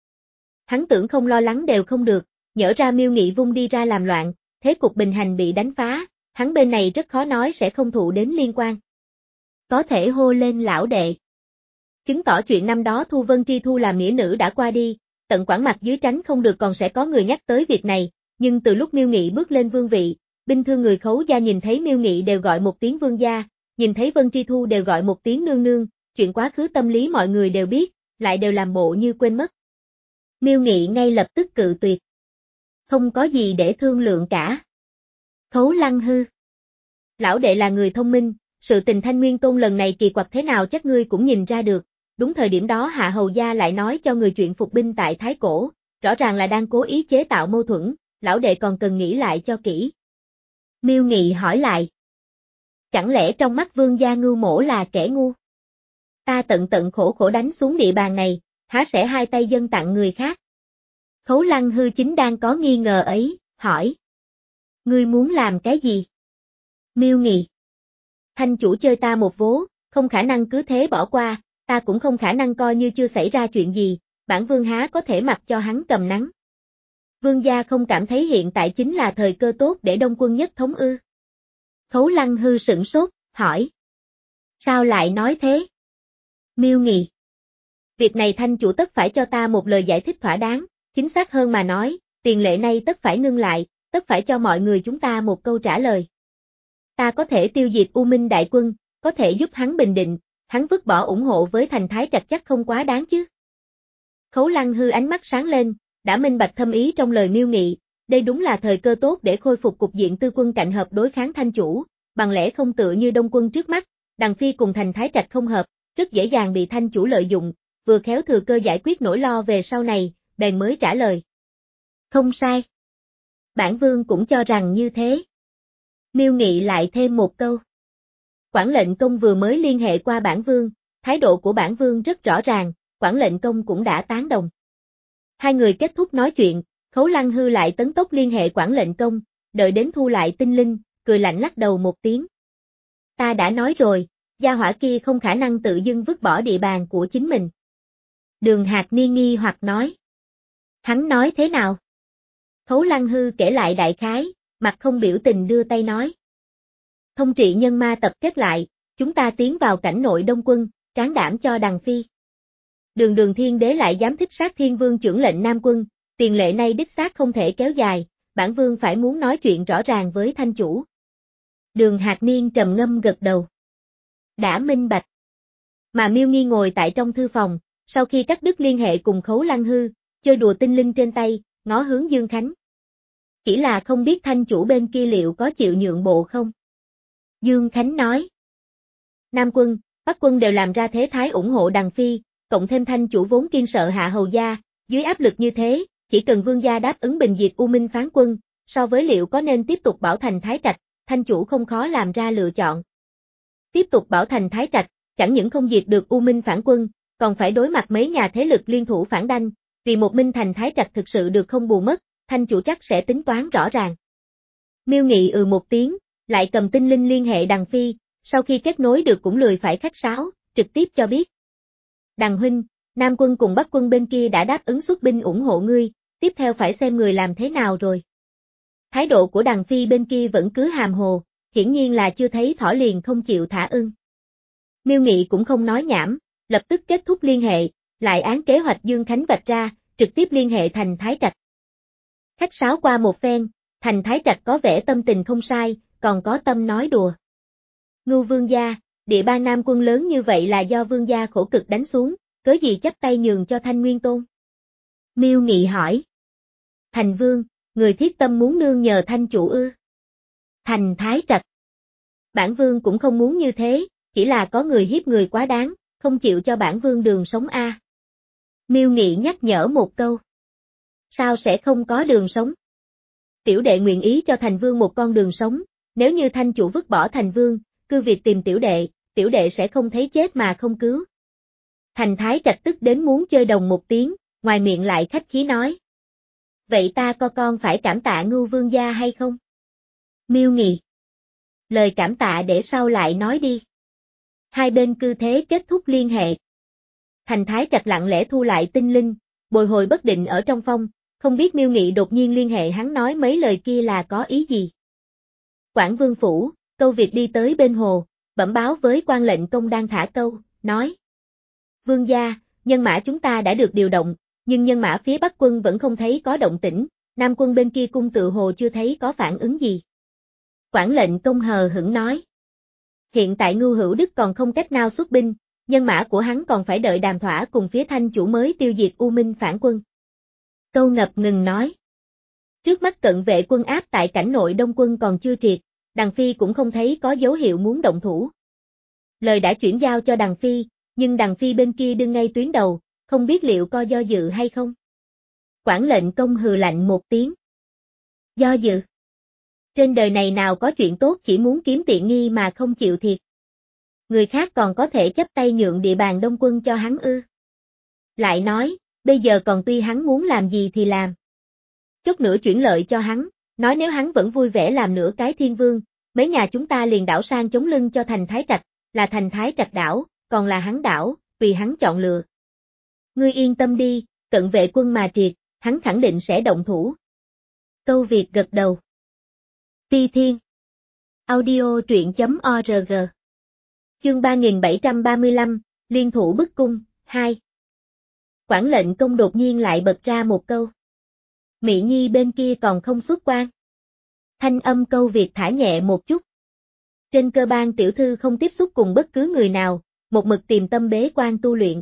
Hắn tưởng không lo lắng đều không được, nhỡ ra Miêu Nghị vung đi ra làm loạn, thế cục bình hành bị đánh phá, hắn bên này rất khó nói sẽ không thụ đến liên quan. Có thể hô lên lão đệ. Chứng tỏ chuyện năm đó Thu Vân Tri Thu làm nghĩa nữ đã qua đi, tận Quảng mặt dưới tránh không được còn sẽ có người nhắc tới việc này, nhưng từ lúc Miêu Nghị bước lên vương vị, binh thương người Khấu gia nhìn thấy Miêu Nghị đều gọi một tiếng vương gia, nhìn thấy Vân Tri Thu đều gọi một tiếng nương nương, chuyện quá khứ tâm lý mọi người đều biết, lại đều làm bộ như quên mất. Miêu Nghị ngay lập tức cự tuyệt. Không có gì để thương lượng cả. Khấu Lăng Hư. Lão đệ là người thông minh, sự tình Thanh Nguyên Tôn lần này kỳ quặc thế nào chắc ngươi cũng nhìn ra được, đúng thời điểm đó Hạ Hầu Gia lại nói cho người chuyện phục binh tại Thái Cổ, rõ ràng là đang cố ý chế tạo mâu thuẫn, lão đệ còn cần nghĩ lại cho kỹ. Miêu Nghị hỏi lại. Chẳng lẽ trong mắt vương gia Ngưu Mỗ là kẻ ngu? Ta tận tận khổ khổ đánh xuống địa bàn này, há sẽ hai tay dâng tặng người khác? Khấu Lăng Hư chính đang có nghi ngờ ấy, hỏi. Ngươi muốn làm cái gì? Miêu Nghị. Thanh chủ chơi ta một vố, không khả năng cứ thế bỏ qua, ta cũng không khả năng coi như chưa xảy ra chuyện gì, bản vương há có thể mặc cho hắn cầm nắng. Vương gia không cảm thấy hiện tại chính là thời cơ tốt để Đông quân nhất thống ư? Khấu Lăng Hư sửng sốt, hỏi. Sao lại nói thế? Miêu Nghị. Việc này thanh chủ tất phải cho ta một lời giải thích thỏa đáng, chính xác hơn mà nói, tiền lệ này tất phải ngưng lại, tất phải cho mọi người chúng ta một câu trả lời. Ta có thể tiêu diệt U Minh đại quân, có thể giúp hắn bình định, hắn vứt bỏ ủng hộ với thành Thái Trạch chắc không quá đáng chứ. Khấu Lăng Hư ánh mắt sáng lên, đã minh bạch thâm ý trong lời Miêu Nghị, đây đúng là thời cơ tốt để khôi phục cục diện tư quân cạnh hợp đối kháng thanh chủ, bằng lẽ không tựa như Đông quân trước mắt, Đằng Phi cùng thành Thái Trạch không hợp, rất dễ dàng bị thanh chủ lợi dụng, vừa khéo thừa cơ giải quyết nỗi lo về sau này, bèn mới trả lời. Không sai. Bản vương cũng cho rằng như thế. Miêu Nghị lại thêm một câu. Quản lệnh công vừa mới liên hệ qua bản vương, thái độ của bản vương rất rõ ràng, quản lệnh công cũng đã tán đồng. Hai người kết thúc nói chuyện, Khấu Lăng Hư lại tấn tốc liên hệ quản lệnh công, đợi đến thu lại tinh linh, cười lạnh lắc đầu một tiếng. Ta đã nói rồi, gia hỏa kia không khả năng tự dưng vứt bỏ địa bàn của chính mình. Đường Hạc Niên nghi hoặc nói. Hắn nói thế nào? Khấu Lăng Hư kể lại đại khái, mặt không biểu tình đưa tay nói. Thông trị nhân ma tập kết lại, chúng ta tiến vào cảnh nội Đông quân, tráng đảm cho Đằng Phi. Đường Đường Thiên Đế lại dám thích sát Thiên Vương trưởng lệnh Nam quân, tiền lệ này đích xác không thể kéo dài, bản vương phải muốn nói chuyện rõ ràng với thanh chủ. Đường Hạc Niên trầm ngâm gật đầu. Đã minh bạch. Mà Miêu Nghi ngồi tại trong thư phòng, sau khi cắt đứt liên hệ cùng Khấu Lăng Hư, chơi đùa tinh linh trên tay, ngó hướng Dương Khánh. Chỉ là không biết thanh chủ bên kia liệu có chịu nhượng bộ không? Dương Khánh nói. Nam quân, Bắc quân đều làm ra thế thái ủng hộ Đằng Phi, cộng thêm thanh chủ vốn kiên sợ Hạ Hầu gia, dưới áp lực như thế, chỉ cần vương gia đáp ứng bình diệt U Minh phán quân, so với liệu có nên tiếp tục bảo thành Thái Trạch, thanh chủ không khó làm ra lựa chọn. Tiếp tục bảo thành Thái Trạch, chẳng những không diệt được U Minh phản quân, còn phải đối mặt mấy nhà thế lực liên thủ phản đanh, vì một Minh thành Thái Trạch thực sự được không bù mất, thanh chủ chắc sẽ tính toán rõ ràng. Miêu Nghị ừ một tiếng, lại cầm tinh linh liên hệ Đằng Phi, sau khi kết nối được cũng lười phải khách sáo, trực tiếp cho biết. Đằng huynh, Nam quân cùng Bắc quân bên kia đã đáp ứng xuất binh ủng hộ ngươi, tiếp theo phải xem người làm thế nào rồi. Thái độ của Đằng Phi bên kia vẫn cứ hàm hồ, hiển nhiên là chưa thấy thỏ liền không chịu thả ưng. Miêu Nghị cũng không nói nhảm, lập tức kết thúc liên hệ, lại án kế hoạch Dương Khánh vạch ra, trực tiếp liên hệ thành Thái Trạch. Khách sáo qua một phen, thành Thái Trạch có vẻ tâm tình không sai, còn có tâm nói đùa. Ngưu vương gia, địa bàn Nam quân lớn như vậy là do vương gia khổ cực đánh xuống, cớ gì chấp tay nhường cho Thanh Nguyên Tôn? Miêu Nghị hỏi. Thành vương, người thiết tâm muốn nương nhờ thanh chủ ư? Thành Thái Trạch. Bản vương cũng không muốn như thế, chỉ là có người hiếp người quá đáng, không chịu cho bản vương đường sống a. À. Miêu Nghị nhắc nhở một câu. Sao sẽ không có đường sống? Tiểu đệ nguyện ý cho thành vương một con đường sống, nếu như thanh chủ vứt bỏ thành vương, cứ việc tìm tiểu đệ, tiểu đệ sẽ không thấy chết mà không cứu. Thành Thái Trạch tức đến muốn chơi đồng một tiếng, ngoài miệng lại khách khí nói. Vậy ta có con phải cảm tạ Ngưu vương gia hay không? Miêu Nghị. Lời cảm tạ để sau lại nói đi. Hai bên cứ thế kết thúc liên hệ. Thành Thái Trạch lặng lẽ thu lại tinh linh, bồi hồi bất định ở trong phong, không biết Miêu Nghị đột nhiên liên hệ hắn nói mấy lời kia là có ý gì. Quảng Vương Phủ, Câu Việt đi tới bên hồ, bẩm báo với quan lệnh công đang thả câu, nói. Vương gia, nhân mã chúng ta đã được điều động, nhưng nhân mã phía Bắc quân vẫn không thấy có động tĩnh, Nam quân bên kia cung tự hồ chưa thấy có phản ứng gì. Quản lệnh công hờ hững nói. Hiện tại Ngưu Hữu Đức còn không cách nào xuất binh, nhân mã của hắn còn phải đợi đàm thỏa cùng phía thanh chủ mới tiêu diệt U Minh phản quân. Câu ngập ngừng nói. Trước mắt cận vệ quân áp tại cảnh nội Đông quân còn chưa triệt, Đằng Phi cũng không thấy có dấu hiệu muốn động thủ. Lời đã chuyển giao cho Đằng Phi, nhưng Đằng Phi bên kia đứng ngay tuyến đầu, không biết liệu có do dự hay không. Quản lệnh công hừ lạnh một tiếng. Do dự. Trên đời này nào có chuyện tốt chỉ muốn kiếm tiện nghi mà không chịu thiệt. Người khác còn có thể chấp tay nhượng địa bàn Đông quân cho hắn ư. Lại nói, bây giờ còn tuy hắn muốn làm gì thì làm. Chút nữa chuyển lợi cho hắn, nói nếu hắn vẫn vui vẻ làm nửa cái thiên vương, mấy nhà chúng ta liền đảo sang chống lưng cho thành Thái Trạch, là thành Thái Trạch đảo, còn là hắn đảo, vì hắn chọn lựa. Ngươi yên tâm đi, cận vệ quân mà triệt, hắn khẳng định sẽ động thủ, Câu Việt gật đầu. Phi Thiên. Audio truyện chấm org. Chương ba nghìn bảy trăm ba mươi lăm, Liên thủ bức cung, hai. Quản lệnh công đột nhiên lại bật ra một câu. Mỹ Nhi bên kia còn không xuất quan. Thanh âm Câu Việt thả nhẹ một chút. Trên cơ bản tiểu thư không tiếp xúc cùng bất cứ người nào, một mực tìm tâm bế quan tu luyện.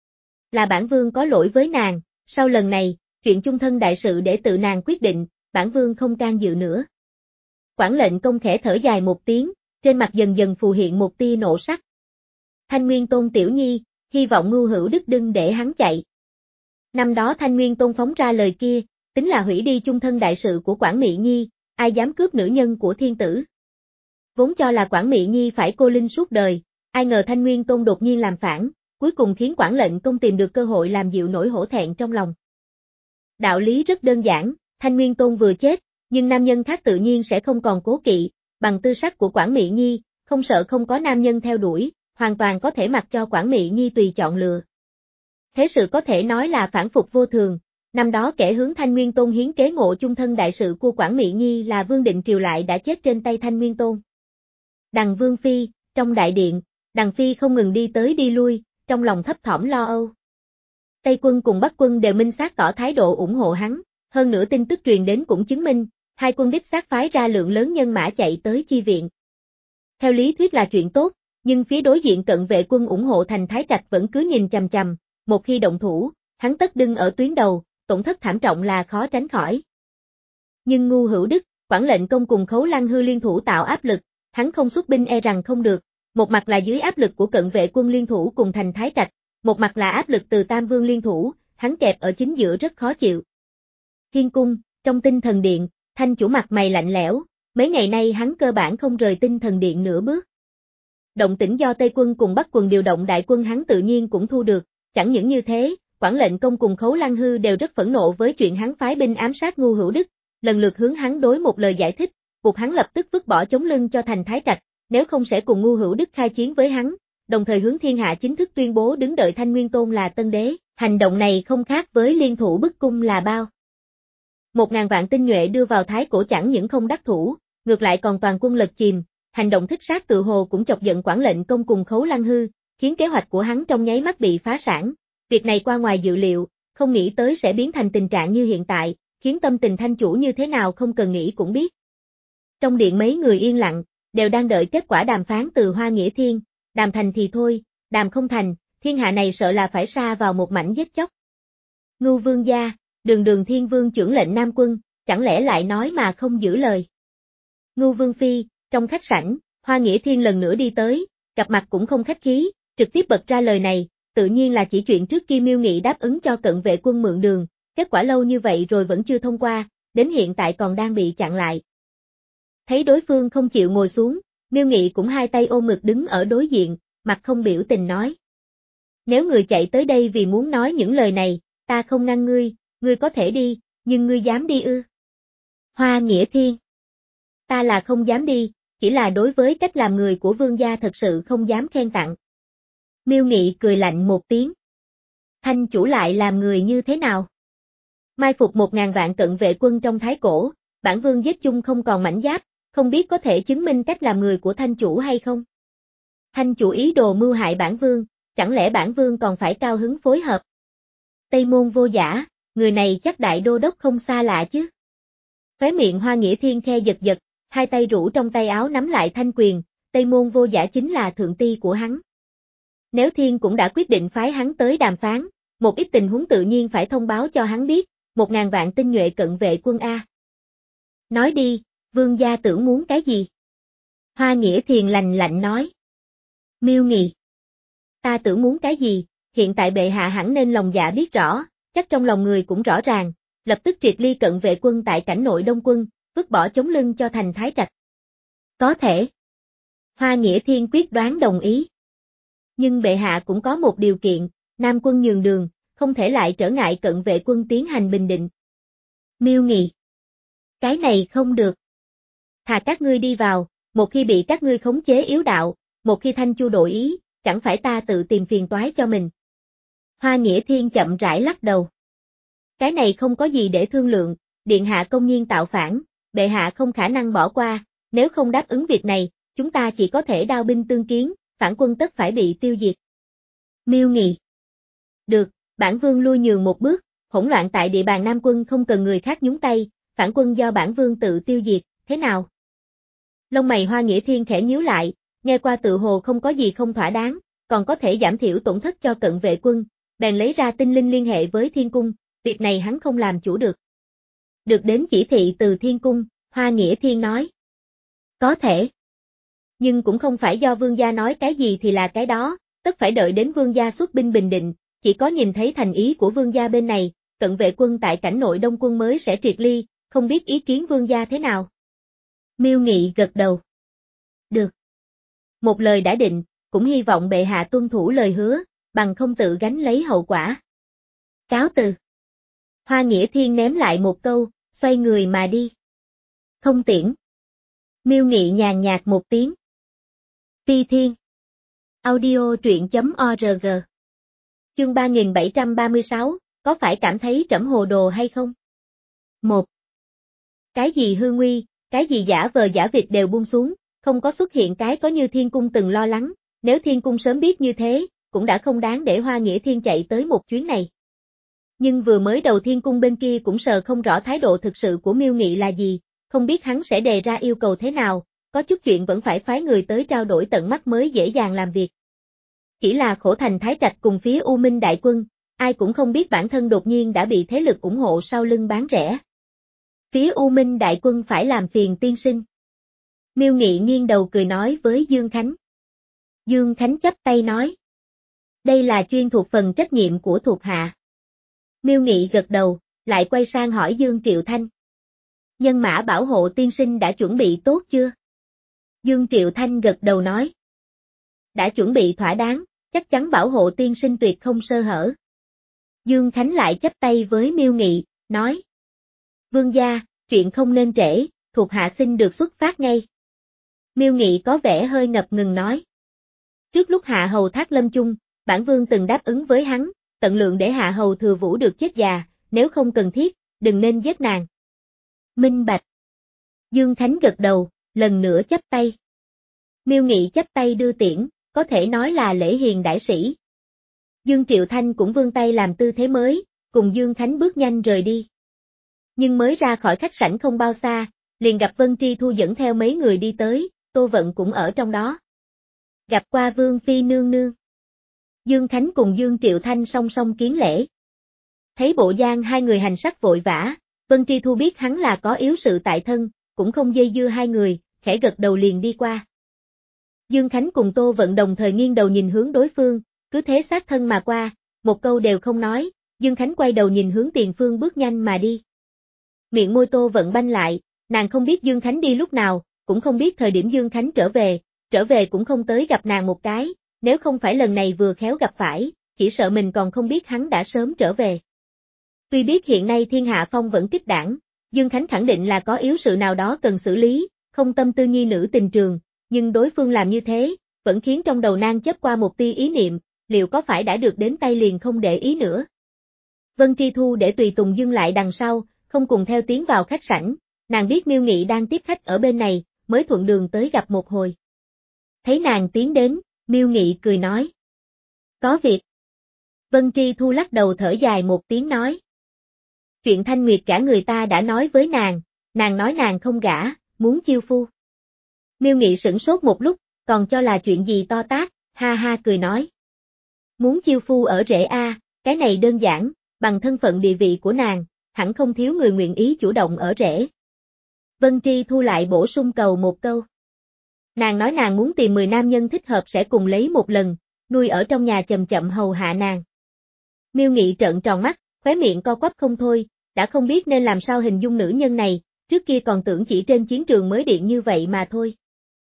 Là bản vương có lỗi với nàng, sau lần này, chuyện chung thân đại sự để tự nàng quyết định, bản vương không can dự nữa. Quản lệnh công khẽ thở dài một tiếng, trên mặt dần dần phù hiện một tia nộ sắc. Thanh Nguyên Tôn tiểu nhi, hy vọng Ngưu Hữu Đức đừng để hắn chạy. Năm đó Thanh Nguyên Tôn phóng ra lời kia, tính là hủy đi chung thân đại sự của Quản Mỹ Nhi, ai dám cướp nữ nhân của thiên tử. Vốn cho là Quản Mỹ Nhi phải cô linh suốt đời, ai ngờ Thanh Nguyên Tôn đột nhiên làm phản, cuối cùng khiến Quản lệnh công tìm được cơ hội làm dịu nỗi hổ thẹn trong lòng. Đạo lý rất đơn giản, Thanh Nguyên Tôn vừa chết, nhưng nam nhân khác tự nhiên sẽ không còn cố kỵ, bằng tư sắc của Quản Mỹ Nhi, không sợ không có nam nhân theo đuổi, hoàn toàn có thể mặc cho Quản Mỹ Nhi tùy chọn lựa. Thế sự có thể nói là phản phục vô thường, năm đó kẻ hướng Thanh Nguyên Tôn hiến kế ngộ chung thân đại sự của Quản Mỹ Nhi là Vương Định Triều lại đã chết trên tay Thanh Nguyên Tôn. Đằng Vương Phi, trong đại điện, Đằng Phi không ngừng đi tới đi lui, trong lòng thấp thỏm lo âu. Tây quân cùng Bắc quân đều minh xác tỏ thái độ ủng hộ hắn, hơn nữa tin tức truyền đến cũng chứng minh, hai quân đích xác phái ra lượng lớn nhân mã chạy tới chi viện. Theo lý thuyết là chuyện tốt, nhưng phía đối diện cận vệ quân ủng hộ thành Thái Trạch vẫn cứ nhìn chằm chằm, một khi động thủ, hắn tất đương ở tuyến đầu, tổn thất thảm trọng là khó tránh khỏi. Nhưng Ngưu Hữu Đức, Quản lệnh công cùng Khấu Lăng Hư liên thủ tạo áp lực, hắn không xuất binh e rằng không được, một mặt là dưới áp lực của cận vệ quân liên thủ cùng thành Thái Trạch, một mặt là áp lực từ Tam Vương liên thủ, hắn kẹp ở chính giữa rất khó chịu. Thiên cung, trong Tinh Thần Điện, Thanh chủ mặt mày lạnh lẽo, mấy ngày nay hắn cơ bản không rời Tinh Thần Điện nửa bước. Động tĩnh do Tây quân cùng Bắc quân điều động đại quân hắn tự nhiên cũng thu được, chẳng những như thế, Quản lệnh công cùng Khấu Lăng Hư đều rất phẫn nộ với chuyện hắn phái binh ám sát Ngưu Hữu Đức, lần lượt hướng hắn đối một lời giải thích, buộc hắn lập tức vứt bỏ chống lưng cho thành Thái Trạch, nếu không sẽ cùng Ngưu Hữu Đức khai chiến với hắn, đồng thời hướng thiên hạ chính thức tuyên bố đứng đợi Thanh Nguyên Tôn là tân đế, hành động này không khác với liên thủ bức cung là bao. Một ngàn vạn tinh nhuệ đưa vào Thái Cổ chẳng những không đắc thủ, ngược lại còn toàn quân lật chìm, hành động thích sát tự hồ cũng chọc giận Quản lệnh công cùng Khấu Lăng Hư, khiến kế hoạch của hắn trong nháy mắt bị phá sản. Việc này qua ngoài dự liệu, không nghĩ tới sẽ biến thành tình trạng như hiện tại, khiến tâm tình Thanh chủ như thế nào không cần nghĩ cũng biết. Trong điện mấy người yên lặng, đều đang đợi kết quả đàm phán từ Hoa Nghĩa Thiên, đàm thành thì thôi, đàm không thành, thiên hạ này sợ là phải sa vào một mảnh giết chóc. Ngưu Vương gia, Đường Đường Thiên Vương trưởng lệnh Nam quân, chẳng lẽ lại nói mà không giữ lời. Ngưu Vương Phi, trong khách sảnh, Hoa Nghĩa Thiên lần nữa đi tới, gặp mặt cũng không khách khí, trực tiếp bật ra lời này, tự nhiên là chỉ chuyện trước kia Miêu Nghị đáp ứng cho cận vệ quân mượn đường, kết quả lâu như vậy rồi vẫn chưa thông qua, đến hiện tại còn đang bị chặn lại. Thấy đối phương không chịu ngồi xuống, Miêu Nghị cũng hai tay ôm ngực đứng ở đối diện, mặt không biểu tình nói. Nếu người chạy tới đây vì muốn nói những lời này, ta không ngăn ngươi, ngươi có thể đi, nhưng ngươi dám đi ư? Hoa Nghĩa Thiên. Ta là không dám đi, chỉ là đối với cách làm người của vương gia thật sự không dám khen tặng. Miêu Nghị cười lạnh một tiếng. Thanh chủ lại làm người như thế nào? Mai phục một ngàn vạn cận vệ quân trong Thái Cổ, bản vương giết chung không còn mảnh giáp, không biết có thể chứng minh cách làm người của Thanh chủ hay không? Thanh chủ ý đồ mưu hại bản vương, chẳng lẽ bản vương còn phải cao hứng phối hợp? Tây Môn Vô Giả, người này chắc đại đô đốc không xa lạ chứ? Khóe miệng Hoa Nghĩa Thiên khe giật giật, hai tay rũ trong tay áo nắm lại thanh quyền, Tây Môn Vô Giả chính là thượng ti của hắn. Nếu Thiên cũng đã quyết định phái hắn tới đàm phán, một ít tình huống tự nhiên phải thông báo cho hắn biết, một ngàn vạn tinh nhuệ cận vệ quân A. Nói đi, vương gia tưởng muốn cái gì? Hoa Nghĩa Thiên lành lạnh nói. Miêu Nghị. Ta tưởng muốn cái gì, hiện tại bệ hạ hẳn nên lòng dạ biết rõ, chắc trong lòng người cũng rõ ràng, lập tức triệt ly cận vệ quân tại cảnh nội Đông quân, vứt bỏ chống lưng cho thành Thái Trạch. Có thể. Hoa Nghĩa Thiên quyết đoán đồng ý. Nhưng bệ hạ cũng có một điều kiện, Nam quân nhường đường, không thể lại trở ngại cận vệ quân tiến hành bình định. Miêu Nghị. Cái này không được. Thà các ngươi đi vào, một khi bị các ngươi khống chế yếu đạo, một khi Thanh Chu đổi ý, chẳng phải ta tự tìm phiền toái cho mình. Hoa Nghĩa Thiên chậm rãi lắc đầu. Cái này không có gì để thương lượng, điện hạ công nhiên tạo phản, bệ hạ không khả năng bỏ qua, nếu không đáp ứng việc này, chúng ta chỉ có thể đao binh tương kiến, phản quân tất phải bị tiêu diệt. Miêu Nghị. Được, bản vương lui nhường một bước, hỗn loạn tại địa bàn Nam quân không cần người khác nhúng tay, phản quân do bản vương tự tiêu diệt, thế nào? Lông mày Hoa Nghĩa Thiên khẽ nhíu lại, nghe qua tự hồ không có gì không thỏa đáng, còn có thể giảm thiểu tổn thất cho cận vệ quân, bèn lấy ra tinh linh liên hệ với Thiên Cung, việc này hắn không làm chủ được. Được đến chỉ thị từ Thiên Cung, Hoa Nghĩa Thiên nói. Có thể. Nhưng cũng không phải do vương gia nói cái gì thì là cái đó, tất phải đợi đến vương gia xuất binh bình định, chỉ có nhìn thấy thành ý của vương gia bên này, cận vệ quân tại cảnh nội Đông quân mới sẽ triệt ly, không biết ý kiến vương gia thế nào. Miêu Nghị gật đầu. Được. Một lời đã định, cũng hy vọng bệ hạ tuân thủ lời hứa, bằng không tự gánh lấy hậu quả. Cáo từ. Hoa Nghĩa Thiên ném lại một câu, xoay người mà đi. Không tiễn. Miêu Nghị nhàn nhạt một tiếng. Phi Thiên. Audio truyện chấm org. Chương ba nghìn bảy trăm ba mươi sáu, có phải cảm thấy trẫm hồ đồ hay không? một. Cái gì hư nguy, cái gì giả vờ giả vịt đều buông xuống, không có xuất hiện cái có như Thiên Cung từng lo lắng, nếu Thiên Cung sớm biết như thế, cũng đã không đáng để Hoa Nghĩa Thiên chạy tới một chuyến này. Nhưng vừa mới đầu Thiên Cung bên kia cũng sờ không rõ thái độ thực sự của Miêu Nghị là gì, không biết hắn sẽ đề ra yêu cầu thế nào, có chút chuyện vẫn phải phái người tới trao đổi tận mắt mới dễ dàng làm việc. Chỉ là khổ thành Thái Trạch cùng phía U Minh đại quân, ai cũng không biết bản thân đột nhiên đã bị thế lực ủng hộ sau lưng bán rẻ. Phía U Minh đại quân phải làm phiền tiên sinh. Miêu Nghị nghiêng đầu cười nói với Dương Khánh. Dương Khánh chắp tay nói. Đây là chuyên thuộc phần trách nhiệm của thuộc hạ. Miêu Nghị gật đầu, lại quay sang hỏi Dương Triệu Thanh. Nhân mã bảo hộ tiên sinh đã chuẩn bị tốt chưa? Dương Triệu Thanh gật đầu nói. Đã chuẩn bị thỏa đáng, chắc chắn bảo hộ tiên sinh tuyệt không sơ hở. Dương Khánh lại chắp tay với Miêu Nghị, nói. Vương gia, chuyện không nên trễ, thuộc hạ xin được xuất phát ngay. Miêu Nghị có vẻ hơi ngập ngừng nói. Trước lúc hạ hầu thác lâm chung, bản vương từng đáp ứng với hắn, tận lượng để hạ hầu thừa vũ được chết già, nếu không cần thiết, đừng nên giết nàng. Minh bạch. Dương Khánh gật đầu, lần nữa chắp tay. Miêu Nghị chắp tay đưa tiễn, có thể nói là lễ hiền đại sĩ. Dương Triệu Thanh cũng vươn tay làm tư thế mới, cùng Dương Khánh bước nhanh rời đi. Nhưng mới ra khỏi khách sảnh không bao xa, liền gặp Vân Tri Thu dẫn theo mấy người đi tới, Tô Vận cũng ở trong đó. Gặp qua Vương Phi nương nương. Dương Khánh cùng Dương Triệu Thanh song song kiến lễ. Thấy bộ dáng hai người hành sắc vội vã, Vân Tri Thu biết hắn là có yếu sự tại thân, cũng không dây dưa hai người, khẽ gật đầu liền đi qua. Dương Khánh cùng Tô Vận đồng thời nghiêng đầu nhìn hướng đối phương, cứ thế sát thân mà qua, một câu đều không nói, Dương Khánh quay đầu nhìn hướng Tiền Phương bước nhanh mà đi. Miệng môi Tô Vận banh lại, nàng không biết Dương Khánh đi lúc nào, cũng không biết thời điểm Dương Khánh trở về, trở về cũng không tới gặp nàng một cái, nếu không phải lần này vừa khéo gặp phải, chỉ sợ mình còn không biết hắn đã sớm trở về. Tuy biết hiện nay thiên hạ phong vẫn kích đảng, Dương Khánh khẳng định là có yếu sự nào đó cần xử lý, không tâm tư nhi nữ tình trường, nhưng đối phương làm như thế, vẫn khiến trong đầu nàng chớp qua một tia ý niệm, liệu có phải đã được đến tay liền không để ý nữa. Vân Tri Thu để tùy tùng dừng lại đằng sau, không cùng theo tiến vào khách sảnh, nàng biết Miêu Nghị đang tiếp khách ở bên này, mới thuận đường tới gặp một hồi. Thấy nàng tiến đến, Miêu Nghị cười nói. Có việc. Vân Tri Thu lắc đầu thở dài một tiếng nói. Chuyện Thanh Nguyệt gả người ta đã nói với nàng, nàng nói nàng không gả, muốn chiêu phu. Miêu Nghị sửng sốt một lúc, còn cho là chuyện gì to tát, ha ha cười nói. Muốn chiêu phu ở rễ A, cái này đơn giản, bằng thân phận địa vị của nàng, hẳn không thiếu người nguyện ý chủ động ở rễ. Vân Tri Thu lại bổ sung cầu một câu. Nàng nói nàng muốn tìm mười nam nhân thích hợp sẽ cùng lấy một lần, nuôi ở trong nhà chậm chậm hầu hạ nàng. Miêu Nghị trợn tròn mắt, khóe miệng co quắp không thôi, đã không biết nên làm sao hình dung nữ nhân này, trước kia còn tưởng chỉ trên chiến trường mới điện như vậy mà thôi.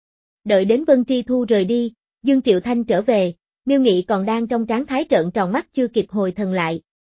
Đợi đến Vân Tri Thu rời đi, Dương Triệu Thanh trở về, Miêu Nghị còn đang trong tráng thái trợn tròn mắt chưa kịp hồi thần lại.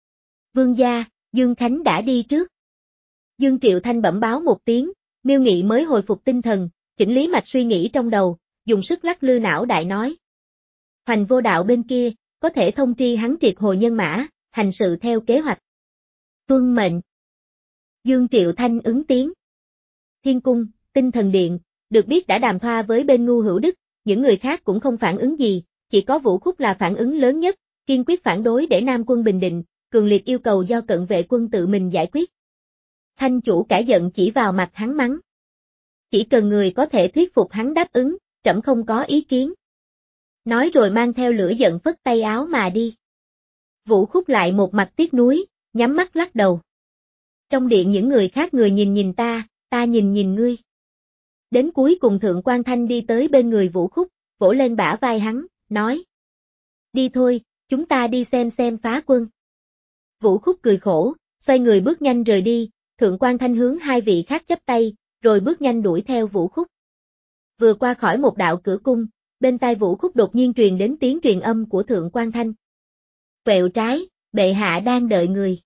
Vương gia, Dương Khánh đã đi trước. Dương Triệu Thanh bẩm báo một tiếng, Miêu Nghị mới hồi phục tinh thần, chỉnh lý mạch suy nghĩ trong đầu, dùng sức lắc lư não đại nói. Hoành Vô Đạo bên kia, có thể thông tri hắn triệt hồi nhân mã, hành sự theo kế hoạch. Tuân mệnh. Dương Triệu Thanh ứng tiếng. Thiên cung, Tinh Thần Điện, được biết đã đàm thoa với bên Ngưu Hữu Đức, những người khác cũng không phản ứng gì, chỉ có Vũ Khúc là phản ứng lớn nhất, kiên quyết phản đối để Nam quân bình định, cường liệt yêu cầu do cận vệ quân tự mình giải quyết. Thanh chủ cả giận chỉ vào mặt hắn mắng. Chỉ cần người có thể thuyết phục hắn đáp ứng, trẫm không có ý kiến. Nói rồi mang theo lửa giận phất tay áo mà đi. Vũ Khúc lại một mặt tiếc nuối, nhắm mắt lắc đầu. Trong điện những người khác người nhìn nhìn ta, ta nhìn nhìn ngươi. Đến cuối cùng Thượng Quan Thanh đi tới bên người Vũ Khúc, vỗ lên bả vai hắn, nói. Đi thôi, chúng ta đi xem xem phá quân. Vũ Khúc cười khổ, xoay người bước nhanh rời đi, Thượng Quan Thanh hướng hai vị khác chắp tay, rồi bước nhanh đuổi theo Vũ Khúc. Vừa qua khỏi một đạo cửa cung, bên tai Vũ Khúc đột nhiên truyền đến tiếng truyền âm của Thượng Quan Thanh. Quẹo trái, bệ hạ đang đợi người.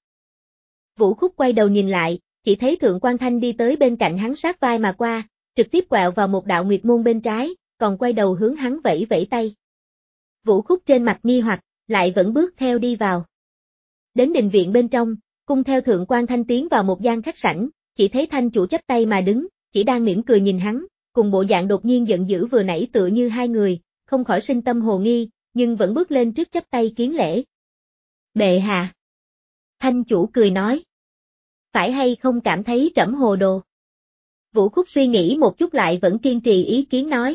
Vũ Khúc quay đầu nhìn lại, chỉ thấy Thượng Quan Thanh đi tới bên cạnh hắn sát vai mà qua, trực tiếp quẹo vào một đạo nguyệt môn bên trái, còn quay đầu hướng hắn vẫy vẫy tay. Vũ Khúc trên mặt nghi hoặc, lại vẫn bước theo đi vào. Đến đình viện bên trong, cung theo Thượng Quan Thanh tiến vào một gian khách sảnh, chỉ thấy Thanh chủ chắp tay mà đứng, chỉ đang mỉm cười nhìn hắn, cùng bộ dạng đột nhiên giận dữ vừa nãy tựa như hai người, không khỏi sinh tâm hồ nghi, nhưng vẫn bước lên trước chắp tay kiến lễ. Bệ hạ. Thanh chủ cười nói. Phải hay không cảm thấy trẫm hồ đồ? Vũ Khúc suy nghĩ một chút lại vẫn kiên trì ý kiến nói.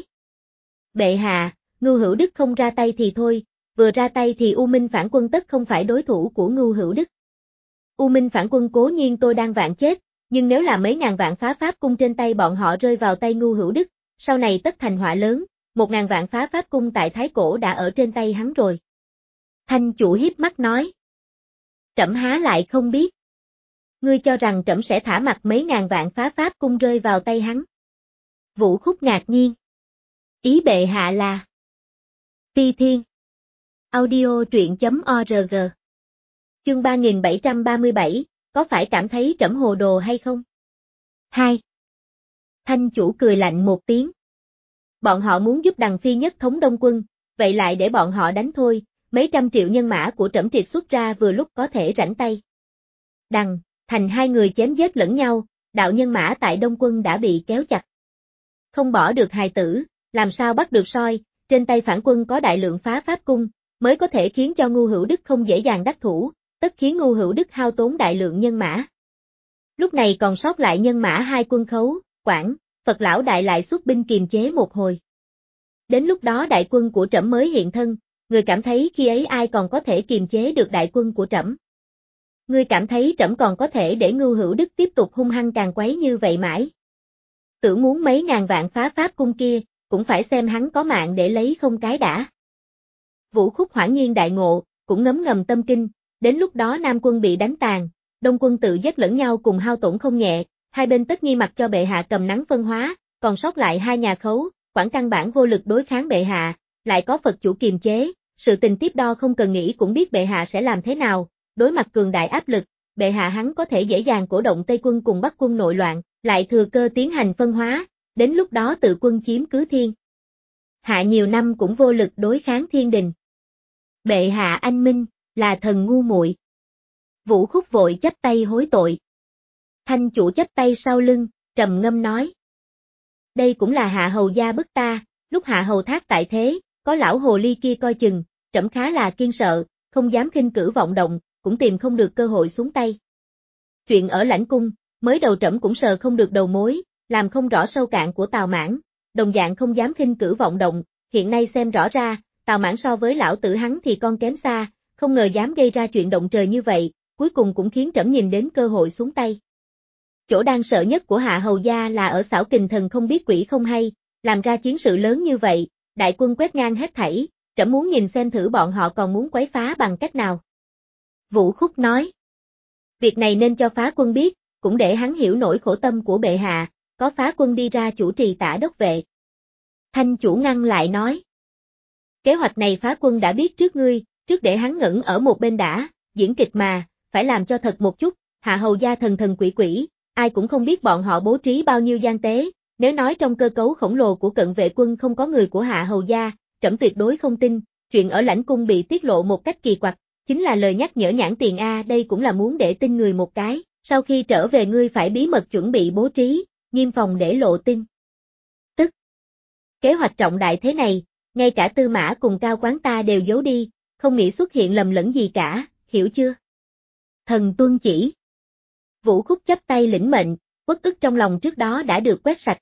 Bệ hạ, Ngưu Hữu Đức không ra tay thì thôi, vừa ra tay thì U Minh phản quân tất không phải đối thủ của Ngưu Hữu Đức. U Minh phản quân cố nhiên tôi đang vạn chết, nhưng nếu là mấy ngàn vạn phá pháp cung trên tay bọn họ rơi vào tay Ngưu Hữu Đức, sau này tất thành họa lớn, một ngàn vạn phá pháp cung tại Thái Cổ đã ở trên tay hắn rồi. Thanh chủ hiếp mắt nói. Trẫm há lại không biết. Ngươi cho rằng trẫm sẽ thả mặc mấy ngàn vạn phá pháp cung rơi vào tay hắn. Vũ Khúc ngạc nhiên. Ý bệ hạ là. Phi Thiên. Audio truyện chấm org. Chương ba nghìn bảy trăm ba mươi bảy, có phải cảm thấy trẫm hồ đồ hay không? hai. Thanh chủ cười lạnh một tiếng. Bọn họ muốn giúp Đằng Phi nhất thống Đông quân, vậy lại để bọn họ đánh thôi, mấy trăm triệu nhân mã của trẫm triệt xuất ra vừa lúc có thể rảnh tay. Đằng, Thành hai người chém giết lẫn nhau, đạo nhân mã tại Đông quân đã bị kéo chặt. Không bỏ được hài tử, làm sao bắt được soi, trên tay phản quân có đại lượng phá pháp cung, mới có thể khiến cho Ngưu Hữu Đức không dễ dàng đắc thủ, tất khiến Ngưu Hữu Đức hao tốn đại lượng nhân mã. Lúc này còn sót lại nhân mã hai quân Khấu, Quảng, Phật lão đại lại xuất binh kiềm chế một hồi. Đến lúc đó đại quân của trẫm mới hiện thân, người cảm thấy khi ấy ai còn có thể kiềm chế được đại quân của trẫm? Ngươi cảm thấy trẫm còn có thể để Ngưu Hữu Đức tiếp tục hung hăng càn quấy như vậy mãi? Tưởng muốn mấy ngàn vạn phá pháp cung kia, cũng phải xem hắn có mạng để lấy không cái đã. Vũ Khúc hoảng nhiên đại ngộ, cũng ngấm ngầm tâm kinh, đến lúc đó Nam quân bị đánh tàn, Đông quân tự giết lẫn nhau cùng hao tổn không nhẹ, hai bên tất nghi mặc cho bệ hạ cầm nắng phân hóa, còn sót lại hai nhà Khấu, Quảng căn bản vô lực đối kháng bệ hạ, lại có Phật chủ kiềm chế, sự tình tiếp đo không cần nghĩ cũng biết bệ hạ sẽ làm thế nào, đối mặt cường đại áp lực, bệ hạ hắn có thể dễ dàng cổ động Tây quân cùng Bắc quân nội loạn, lại thừa cơ tiến hành phân hóa, đến lúc đó tự quân chiếm cứ thiên. Hạ nhiều năm cũng vô lực đối kháng thiên đình. Bệ hạ anh minh, là thần ngu muội. Vũ Khúc vội chắp tay hối tội. Thanh chủ chắp tay sau lưng, trầm ngâm nói. Đây cũng là hạ hầu gia bức ta, lúc hạ hầu thác tại thế, có lão hồ ly kia coi chừng, trẫm khá là kiên sợ, không dám khinh cử vọng động, cũng tìm không được cơ hội xuống tay. Chuyện ở lãnh cung, mới đầu trẫm cũng sờ không được đầu mối, làm không rõ sâu cạn của Tào Mãn, đồng dạng không dám khinh cử vọng động, hiện nay xem rõ ra, Tào Mãn so với lão tử hắn thì con kém xa, không ngờ dám gây ra chuyện động trời như vậy, cuối cùng cũng khiến trẫm nhìn đến cơ hội xuống tay. Chỗ đang sợ nhất của hạ hầu gia là ở xảo kình thần không biết quỷ không hay, làm ra chiến sự lớn như vậy, đại quân quét ngang hết thảy, trẫm muốn nhìn xem thử bọn họ còn muốn quấy phá bằng cách nào. Vũ Khúc nói. Việc này nên cho phá quân biết, cũng để hắn hiểu nỗi khổ tâm của bệ hạ, có phá quân đi ra chủ trì tả đốc vệ. Thanh chủ ngăn lại nói. Kế hoạch này phá quân đã biết trước ngươi, trước để hắn ngẩn ở một bên đã, diễn kịch mà, phải làm cho thật một chút, hạ hầu gia thần thần quỷ quỷ, ai cũng không biết bọn họ bố trí bao nhiêu gian tế, nếu nói trong cơ cấu khổng lồ của cận vệ quân không có người của hạ hầu gia, trẫm tuyệt đối không tin, chuyện ở lãnh cung bị tiết lộ một cách kỳ quặc, chính là lời nhắc nhở nhãn tiền a, đây cũng là muốn để tin người một cái, Sau khi trở về ngươi phải bí mật chuẩn bị bố trí, nghiêm phòng để lộ tin. Tức, kế hoạch trọng đại thế này, ngay cả Tư Mã cùng Cao Quán ta đều giấu đi, không nghĩ xuất hiện lầm lẫn gì cả, hiểu chưa? Thần tuân chỉ. Vũ Khúc chắp tay lĩnh mệnh, uất ức trong lòng trước đó đã được quét sạch.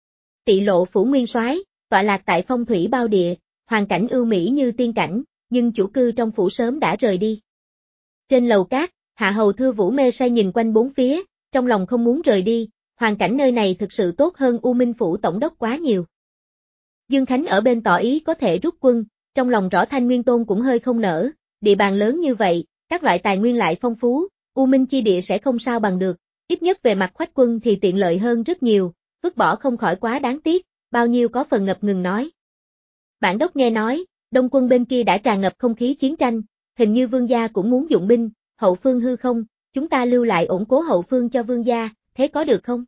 Tị lộ phủ nguyên soái, tọa lạc tại phong thủy bao địa, hoàn cảnh ưu mỹ như tiên cảnh, nhưng chủ cư trong phủ sớm đã rời đi. Trên lầu cát, Hạ Hầu Thư Vũ mê say nhìn quanh bốn phía, trong lòng không muốn rời đi, hoàn cảnh nơi này thực sự tốt hơn U Minh phủ tổng đốc quá nhiều. Dương Khánh ở bên tỏ ý có thể rút quân, trong lòng rõ Thanh Nguyên Tôn cũng hơi không nỡ, địa bàn lớn như vậy, các loại tài nguyên lại phong phú, U Minh chi địa sẽ không sao bằng được, ít nhất về mặt khoách quân thì tiện lợi hơn rất nhiều, vứt bỏ không khỏi quá đáng tiếc, bao nhiêu có phần ngập ngừng nói. Bản đốc nghe nói, Đông quân bên kia đã tràn ngập không khí chiến tranh, hình như vương gia cũng muốn dụng binh, hậu phương hư không, chúng ta lưu lại ổn cố hậu phương cho vương gia, thế có được không?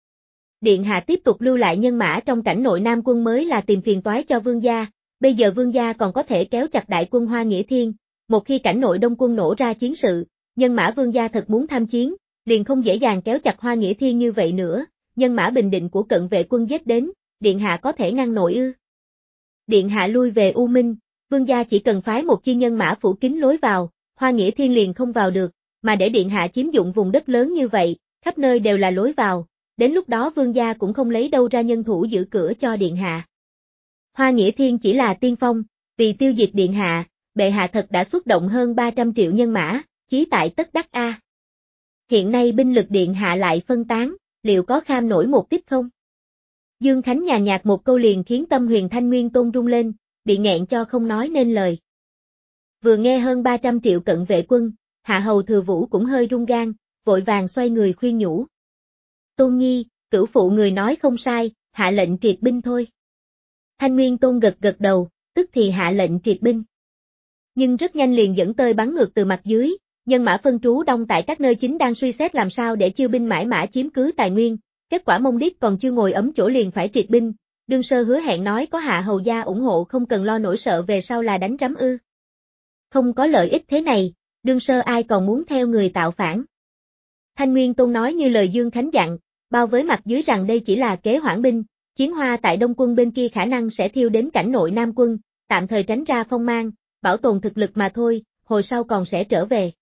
Điện hạ tiếp tục lưu lại nhân mã trong cảnh nội Nam quân mới là tìm phiền toái cho vương gia, bây giờ vương gia còn có thể kéo chặt đại quân Hoa Nghĩa Thiên, một khi cảnh nội Đông quân nổ ra chiến sự, nhân mã vương gia thật muốn tham chiến, liền không dễ dàng kéo chặt Hoa Nghĩa Thiên như vậy nữa, nhân mã bình định của cận vệ quân giết đến, điện hạ có thể ngăn nổi ư? Điện hạ lui về U Minh, vương gia chỉ cần phái một chi nhân mã phủ kín lối vào, Hoa Nghĩa Thiên liền không vào được, mà để điện hạ chiếm dụng vùng đất lớn như vậy, khắp nơi đều là lối vào, đến lúc đó vương gia cũng không lấy đâu ra nhân thủ giữ cửa cho điện hạ. Hoa Nghĩa Thiên chỉ là tiên phong, vì tiêu diệt điện hạ, bệ hạ thật đã xuất động hơn ba trăm triệu nhân mã, chí tại tất đắc a. Hiện nay binh lực điện hạ lại phân tán, liệu có kham nổi một tiếp không? Dương Khánh nhàn nhạt một câu liền khiến tâm huyền Thanh Nguyên Tôn rung lên, bị nghẹn cho không nói nên lời. Vừa nghe hơn ba trăm triệu cận vệ quân, Hạ Hầu Thừa Vũ cũng hơi run gan, vội vàng xoay người khuyên nhủ. Tôn nhi, cửu phụ người nói không sai, hạ lệnh triệt binh thôi. Thanh Nguyên Tôn gật gật đầu, tức thì hạ lệnh triệt binh. Nhưng rất nhanh liền dẫn tơi bắn ngược từ mặt dưới, nhân mã phân trú đông tại các nơi chính đang suy xét làm sao để chiêu binh mãi mã chiếm cứ tài nguyên, kết quả Mông Điếc còn chưa ngồi ấm chỗ liền phải triệt binh, đương sơ hứa hẹn nói có Hạ Hầu gia ủng hộ không cần lo nỗi sợ về sau là đánh rắm ư. Không có lợi ích thế này, đương sơ ai còn muốn theo người tạo phản. Thanh Nguyên Tôn nói như lời Dương Khánh dặn, bao với mặt dưới rằng đây chỉ là kế hoãn binh, chiến hoa tại Đông quân bên kia khả năng sẽ thiêu đến cảnh nội Nam quân, tạm thời tránh ra phong mang, bảo tồn thực lực mà thôi, hồi sau còn sẽ trở về.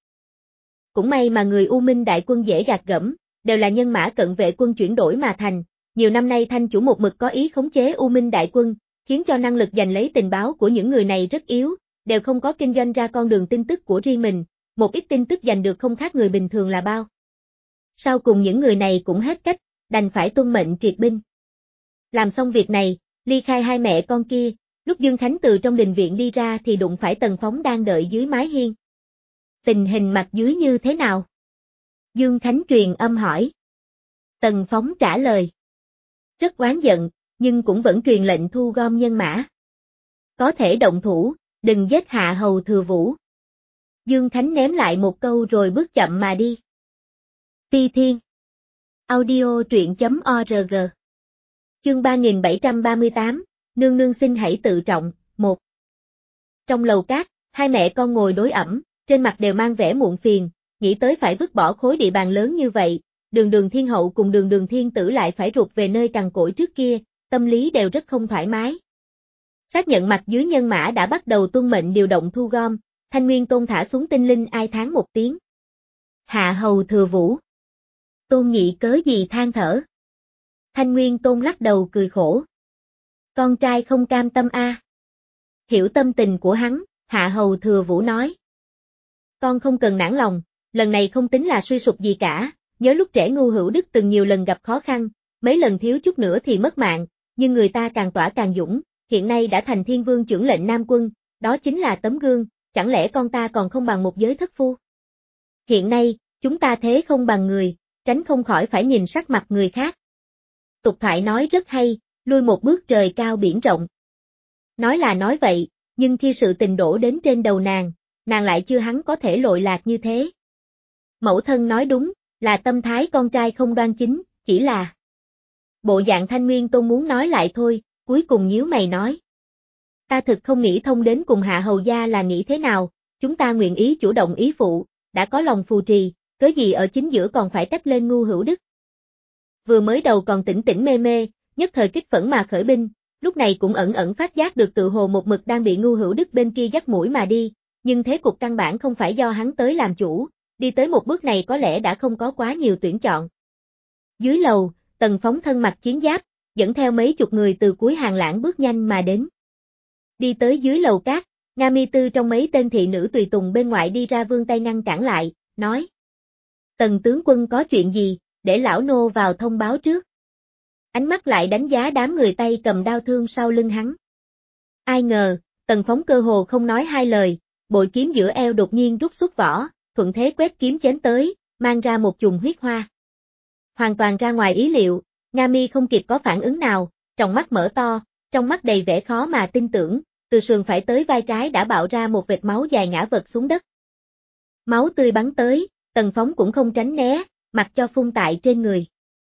Cũng may mà người U Minh đại quân dễ gạt gẫm, đều là nhân mã cận vệ quân chuyển đổi mà thành, nhiều năm nay Thanh chủ một mực có ý khống chế U Minh đại quân, khiến cho năng lực giành lấy tình báo của những người này rất yếu, đều không có kinh doanh ra con đường tin tức của riêng mình, một ít tin tức giành được không khác người bình thường là bao. Sau cùng những người này cũng hết cách, đành phải tuân mệnh triệt binh. Làm xong việc này, ly khai hai mẹ con kia, lúc Dương Khánh từ trong đình viện đi ra thì đụng phải Tần Phóng đang đợi dưới mái hiên. Tình hình mặt dưới như thế nào? Dương Khánh truyền âm hỏi. Tần Phóng trả lời. Rất oán giận, nhưng cũng vẫn truyền lệnh thu gom nhân mã. Có thể động thủ, đừng giết Hạ Hầu Thừa Vũ. Dương Khánh ném lại một câu rồi bước chậm mà đi. Ti Thiên. Audio truyện.org. Chương ba nghìn bảy trăm ba mươi tám, nương nương xin hãy tự trọng, một. Trong lầu cát, hai mẹ con ngồi đối ẩm, trên mặt đều mang vẻ muộn phiền, nghĩ tới phải vứt bỏ khối địa bàn lớn như vậy, đường đường thiên hậu cùng đường đường thiên tử lại phải rụt về nơi cằn cỗi trước kia, tâm lý đều rất không thoải mái. Xác nhận mặt dưới nhân mã đã bắt đầu tuân mệnh điều động thu gom, Thanh Nguyên Tôn thả xuống tinh linh ai thán một tiếng. Hạ Hầu Thừa Vũ. Tôn nhị cớ gì than thở. Thanh Nguyên Tôn lắc đầu cười khổ. Con trai không cam tâm a. À. Hiểu tâm tình của hắn, Hạ Hầu Thừa Vũ nói. Con không cần nản lòng, lần này không tính là suy sụp gì cả, nhớ lúc trẻ Ngưu Hữu Đức từng nhiều lần gặp khó khăn, mấy lần thiếu chút nữa thì mất mạng, nhưng người ta càng tỏa càng dũng, hiện nay đã thành thiên vương trưởng lệnh Nam quân, đó chính là tấm gương, chẳng lẽ con ta còn không bằng một giới thất phu? Hiện nay, chúng ta thế không bằng người, tránh không khỏi phải nhìn sắc mặt người khác. Tục thoại nói rất hay, lui một bước trời cao biển rộng. Nói là nói vậy, nhưng khi sự tình đổ đến trên đầu nàng, nàng lại chưa hắn có thể lội lạc như thế. Mẫu thân nói đúng, là tâm thái con trai không đoan chính, chỉ là... Bộ dạng Thanh Nguyên Tôn muốn nói lại thôi, cuối cùng nhíu mày nói. Ta thực không nghĩ thông đến cùng Hạ Hầu gia là nghĩ thế nào, chúng ta nguyện ý chủ động ý phụ, đã có lòng phù trì, cớ gì ở chính giữa còn phải trách lên ngu hữu đức. Vừa mới đầu còn tỉnh tỉnh mê mê, nhất thời kích phẫn mà khởi binh, lúc này cũng ẩn ẩn phát giác được tự hồ một mực đang bị ngu hữu đức bên kia dắt mũi mà đi, nhưng thế cục căn bản không phải do hắn tới làm chủ, đi tới một bước này có lẽ đã không có quá nhiều tuyển chọn. Dưới lầu, Tần Phóng thân mặc chiến giáp, dẫn theo mấy chục người từ cuối hàng lãng bước nhanh mà đến. Đi tới dưới lầu cát, Nga Mi Tư trong mấy tên thị nữ tùy tùng bên ngoài đi ra vươn tay ngăn cản lại, nói: Tần tướng quân có chuyện gì, để lão nô vào thông báo trước. Ánh mắt lại đánh giá đám người tay cầm đao thương sau lưng hắn. Ai ngờ, Tần Phóng cơ hồ không nói hai lời, bội kiếm giữa eo đột nhiên rút xuất vỏ, thuận thế quét kiếm chém tới, mang ra một chùm huyết hoa. Hoàn toàn ra ngoài ý liệu, Nga Mi không kịp có phản ứng nào, tròng mắt mở to, trong mắt đầy vẻ khó mà tin tưởng, từ sườn phải tới vai trái đã bạo ra một vệt máu dài ngã vật xuống đất. Máu tươi bắn tới, Tần Phóng cũng không tránh né, mặc cho phun tại trên người.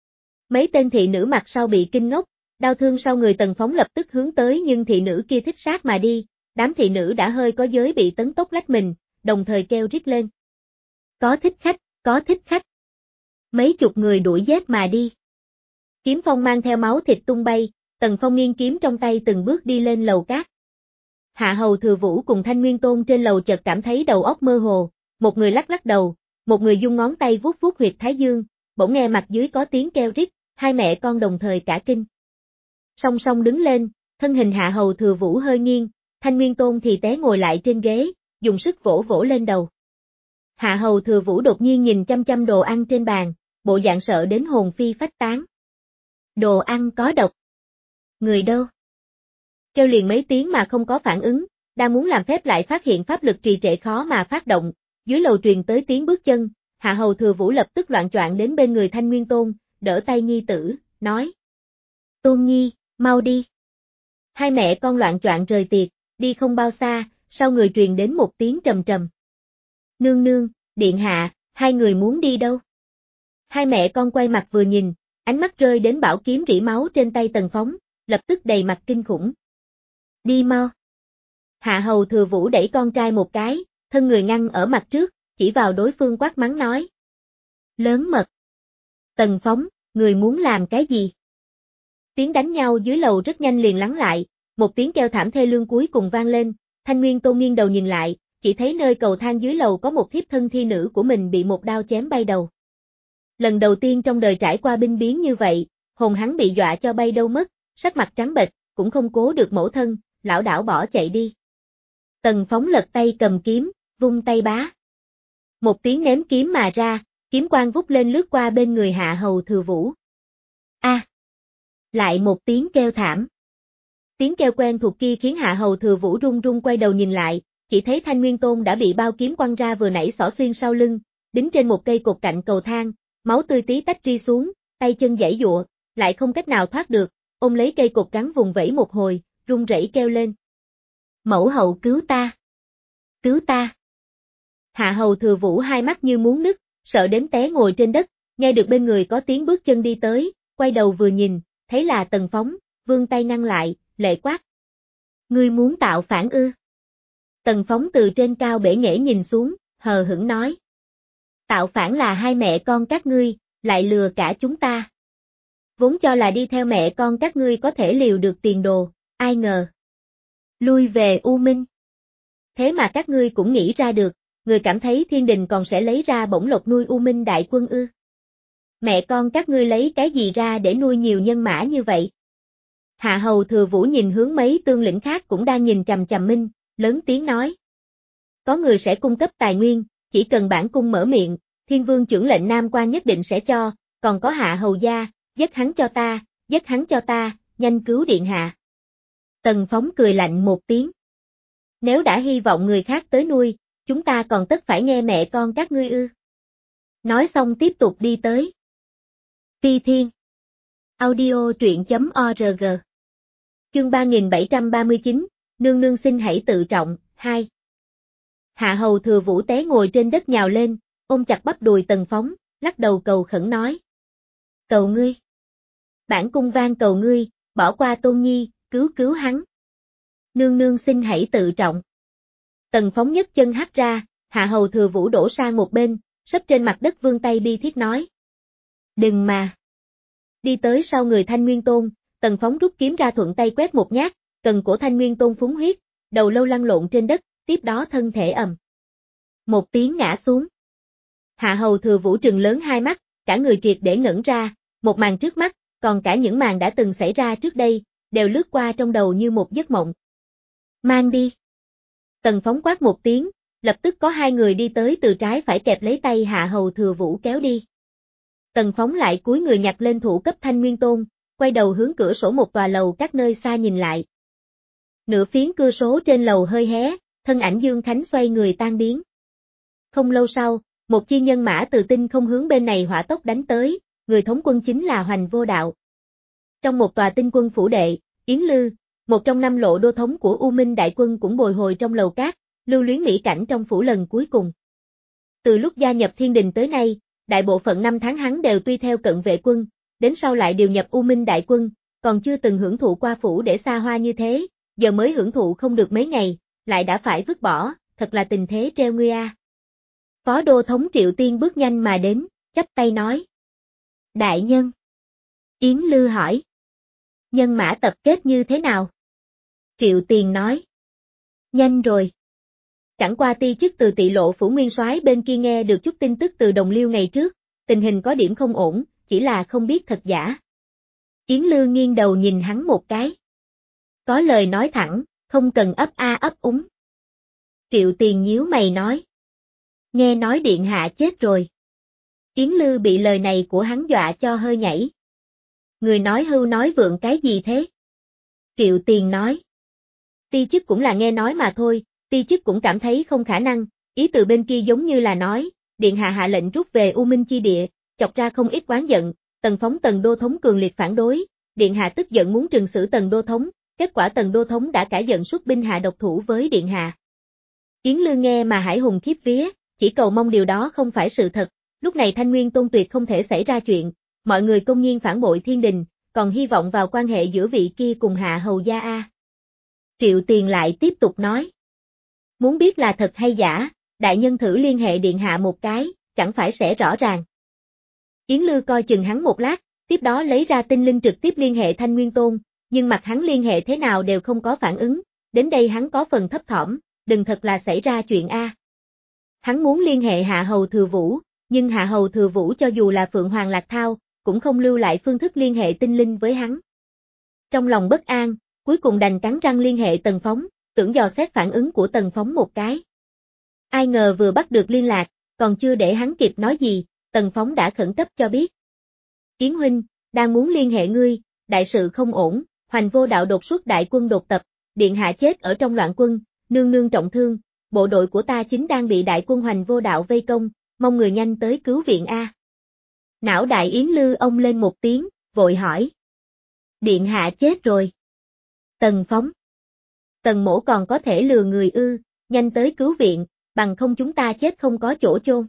Mấy tên thị nữ mặt sau bị kinh ngốc, đau thương sau người Tần Phóng lập tức hướng tới nhưng thị nữ kia thích sát mà đi, đám thị nữ đã hơi có giới bị tấn tốc lách mình, đồng thời kêu rít lên. Có thích khách, có thích khách. Mấy chục người đuổi giết mà đi. Kiếm phong mang theo máu thịt tung bay, Tần Phong nghiêng kiếm trong tay từng bước đi lên lầu cát. Hạ Hầu Thừa Vũ cùng Thanh Nguyên Tôn trên lầu chợt cảm thấy đầu óc mơ hồ, một người lắc lắc đầu, một người dung ngón tay vuốt vuốt huyệt thái dương, bỗng nghe mặt dưới có tiếng kêu rít, hai mẹ con đồng thời cả kinh. Song song đứng lên, thân hình Hạ Hầu Thừa Vũ hơi nghiêng, Thanh Nguyên Tôn thì té ngồi lại trên ghế, dùng sức vỗ vỗ lên đầu. Hạ Hầu Thừa Vũ đột nhiên nhìn chăm chăm đồ ăn trên bàn, bộ dạng sợ đến hồn phi phách tán. Đồ ăn có độc. Người đâu? Kêu liền mấy tiếng mà không có phản ứng, đang muốn làm phép lại phát hiện pháp lực trì trệ khó mà phát động, dưới lầu truyền tới tiếng bước chân, Hạ Hầu Thừa Vũ lập tức loạn choạng đến bên người Thanh Nguyên Tôn, đỡ tay nhi tử, nói. Tôn nhi, mau đi. Hai mẹ con loạn choạng rời tiệc, đi không bao xa, sau người truyền đến một tiếng trầm trầm. Nương nương, điện hạ, hai người muốn đi đâu? Hai mẹ con quay mặt vừa nhìn, ánh mắt rơi đến bảo kiếm rỉ máu trên tay Tần Phóng, lập tức đầy mặt kinh khủng. Đi mau. Hạ Hầu Thừa Vũ đẩy con trai một cái, thân người ngăn ở mặt trước, chỉ vào đối phương quát mắng nói. Lớn mật. Tần Phóng, người muốn làm cái gì? Tiếng đánh nhau dưới lầu rất nhanh liền lắng lại, một tiếng kêu thảm thê lương cuối cùng vang lên, Thanh Nguyên Tôn nghiêng đầu nhìn lại, chỉ thấy nơi cầu thang dưới lầu có một thiếp thân thi nữ của mình bị một đao chém bay đầu. Lần đầu tiên trong đời trải qua binh biến như vậy, hồn hắn bị dọa cho bay đâu mất, sắc mặt trắng bệch, cũng không cố được mẫu thân, lảo đảo bỏ chạy đi. Tần Phóng lật tay cầm kiếm, vung tay bá. Một tiếng ném kiếm mà ra, kiếm quang vút lên lướt qua bên người Hạ Hầu Thừa Vũ. A! À, lại một tiếng kêu thảm. Tiếng kêu quen thuộc kia khiến Hạ Hầu Thừa Vũ run run quay đầu nhìn lại, chỉ thấy Thanh Nguyên Tôn đã bị bao kiếm quăng ra vừa nãy xỏ xuyên sau lưng, đính trên một cây cột cạnh cầu thang, máu tươi tí tách ri xuống, tay chân giãy giụa, lại không cách nào thoát được, ôm lấy cây cột trắng vùng vẫy một hồi, run rẩy kêu lên. Mẫu hậu cứu ta! Cứu ta! Hạ Hầu Thừa Vũ hai mắt như muốn nứt, sợ đến té ngồi trên đất, nghe được bên người có tiếng bước chân đi tới, quay đầu vừa nhìn, thấy là Tần Phóng, vươn tay ngăn lại, lệ quát. Ngươi muốn tạo phản ư? Tần Phóng từ trên cao bể nghễ nhìn xuống, hờ hững nói. Tạo phản là hai mẹ con các ngươi, lại lừa cả chúng ta. Vốn cho là đi theo mẹ con các ngươi có thể liều được tiền đồ, ai ngờ. Lui về U Minh. Thế mà các ngươi cũng nghĩ ra được, người cảm thấy thiên đình còn sẽ lấy ra bổng lộc nuôi U Minh đại quân ư. Mẹ con các ngươi lấy cái gì ra để nuôi nhiều nhân mã như vậy? Hạ Hầu Thừa Vũ nhìn hướng mấy tướng lĩnh khác cũng đang nhìn chằm chằm Minh, lớn tiếng nói. Có người sẽ cung cấp tài nguyên, chỉ cần bản cung mở miệng, Thiên Vương trưởng lệnh Nam Quan nhất định sẽ cho, còn có Hạ Hầu gia, giết hắn cho ta, giết hắn cho ta, nhanh cứu điện hạ. Tần Phóng cười lạnh một tiếng. Nếu đã hy vọng người khác tới nuôi, chúng ta còn tất phải nghe mẹ con các ngươi ư. Nói xong tiếp tục đi tới. Phi Thiên Audio truyện chấm org Chương ba nghìn bảy trăm ba mươi chín, nương nương xin hãy tự trọng, hai. Hạ Hầu Thừa Vũ té ngồi trên đất nhào lên, ôm chặt bắp đùi Tần Phóng, lắc đầu cầu khẩn nói. Cầu ngươi. Bản cung van cầu ngươi, bỏ qua Tôn Nhi, cứu cứu hắn. Nương nương xin hãy tự trọng. Tần Phóng nhấc chân hất ra, Hạ Hầu Thừa Vũ đổ sang một bên, sấp trên mặt đất vươn tay bi thiết nói. Đừng mà. Đi tới sau người Thanh Nguyên Tôn, Tần Phóng rút kiếm ra thuận tay quét một nhát, cần cổ Thanh Nguyên Tôn phúng huyết, đầu lâu lăn lộn trên đất, tiếp đó thân thể ầm một tiếng ngã xuống. Hạ Hầu Thừa Vũ trừng lớn hai mắt, cả người triệt để ngẩn ra, một màn trước mắt, còn cả những màn đã từng xảy ra trước đây, đều lướt qua trong đầu như một giấc mộng. Mang đi. Tần Phóng quát một tiếng, lập tức có hai người đi tới từ trái phải kẹp lấy tay Hạ Hầu Thừa Vũ kéo đi. Tần Phóng lại cúi người nhặt lên thủ cấp Thanh Nguyên Tôn, quay đầu hướng cửa sổ một tòa lầu các nơi xa nhìn lại. Nửa phiến cửa sổ trên lầu hơi hé, thân ảnh Dương Khánh xoay người tan biến. Không lâu sau, một chi nhân mã từ tinh không hướng bên này hỏa tốc đánh tới, người thống quân chính là Hoành Vô Đạo. Trong một tòa tinh quân phủ đệ, Yến Lư, một trong năm lộ đô thống của U Minh đại quân cũng bồi hồi trong lầu cát, lưu luyến mỹ cảnh trong phủ lần cuối cùng. Từ lúc gia nhập Thiên Đình tới nay, đại bộ phận năm tháng hắn đều tuy theo cận vệ quân, đến sau lại điều nhập U Minh đại quân, còn chưa từng hưởng thụ qua phủ để xa hoa như thế, giờ mới hưởng thụ không được mấy ngày, lại đã phải vứt bỏ, thật là tình thế treo ngươi a. Phó đô thống Triệu Tiên bước nhanh mà đến, chắp tay nói. Đại nhân. Yến Lư hỏi. Nhân mã tập kết như thế nào? Triệu Tiền nói. Nhanh rồi. Chẳng qua ti chức từ Tỵ Lộ phủ nguyên soái bên kia nghe được chút tin tức từ Đồng Liêu ngày trước, tình hình có điểm không ổn, chỉ là không biết thật giả. Yến Lư nghiêng đầu nhìn hắn một cái. Có lời nói thẳng, không cần ấp a ấp úng. Triệu Tiền nhíu mày nói. Nghe nói điện hạ chết rồi. Yến Lư bị lời này của hắn dọa cho hơi nhảy. Người nói hưu nói vượng cái gì thế? Triệu Tiền nói. Ti chức cũng là nghe nói mà thôi, ti chức cũng cảm thấy không khả năng, ý từ bên kia giống như là nói, điện hạ hạ lệnh rút về U Minh chi địa, chọc ra không ít oán giận, Tần Phóng Tần đô thống cường liệt phản đối, điện hạ tức giận muốn trừng xử Tần đô thống, kết quả Tần đô thống đã cả giận xuất binh hạ độc thủ với điện hạ. Yến Lư nghe mà hải hùng khiếp vía, chỉ cầu mong điều đó không phải sự thật, lúc này Thanh Nguyên Tôn tuyệt không thể xảy ra chuyện, mọi người công nhiên phản bội Thiên Đình, còn hy vọng vào quan hệ giữa vị kia cùng Hạ Hầu gia a. Triệu Tiền lại tiếp tục nói. Muốn biết là thật hay giả, đại nhân thử liên hệ điện hạ một cái, chẳng phải sẽ rõ ràng. Yến Lư coi chừng hắn một lát, tiếp đó lấy ra tinh linh trực tiếp liên hệ Thanh Nguyên Tôn, nhưng mặt hắn liên hệ thế nào đều không có phản ứng, đến đây hắn có phần thấp thỏm, đừng thật là xảy ra chuyện a. Hắn muốn liên hệ Hạ Hầu Thừa Vũ, nhưng Hạ Hầu Thừa Vũ cho dù là Phượng Hoàng Lạc Thao, cũng không lưu lại phương thức liên hệ tinh linh với hắn. Trong lòng bất an, cuối cùng đành cắn răng liên hệ Tần Phóng, tưởng dò xét phản ứng của Tần Phóng một cái. Ai ngờ vừa bắt được liên lạc, còn chưa để hắn kịp nói gì, Tần Phóng đã khẩn cấp cho biết. Yến huynh, đang muốn liên hệ ngươi, đại sự không ổn, Hoành Vô Đạo đột xuất đại quân đột tập, điện hạ chết ở trong loạn quân, nương nương trọng thương, bộ đội của ta chính đang bị đại quân Hoành Vô Đạo vây công, mong người nhanh tới cứu viện a. Não đại Yến Lư ông lên một tiếng, vội hỏi. Điện hạ chết rồi. Tần Phóng. Tần mỗ còn có thể lừa người ư, nhanh tới cứu viện, bằng không chúng ta chết không có chỗ chôn.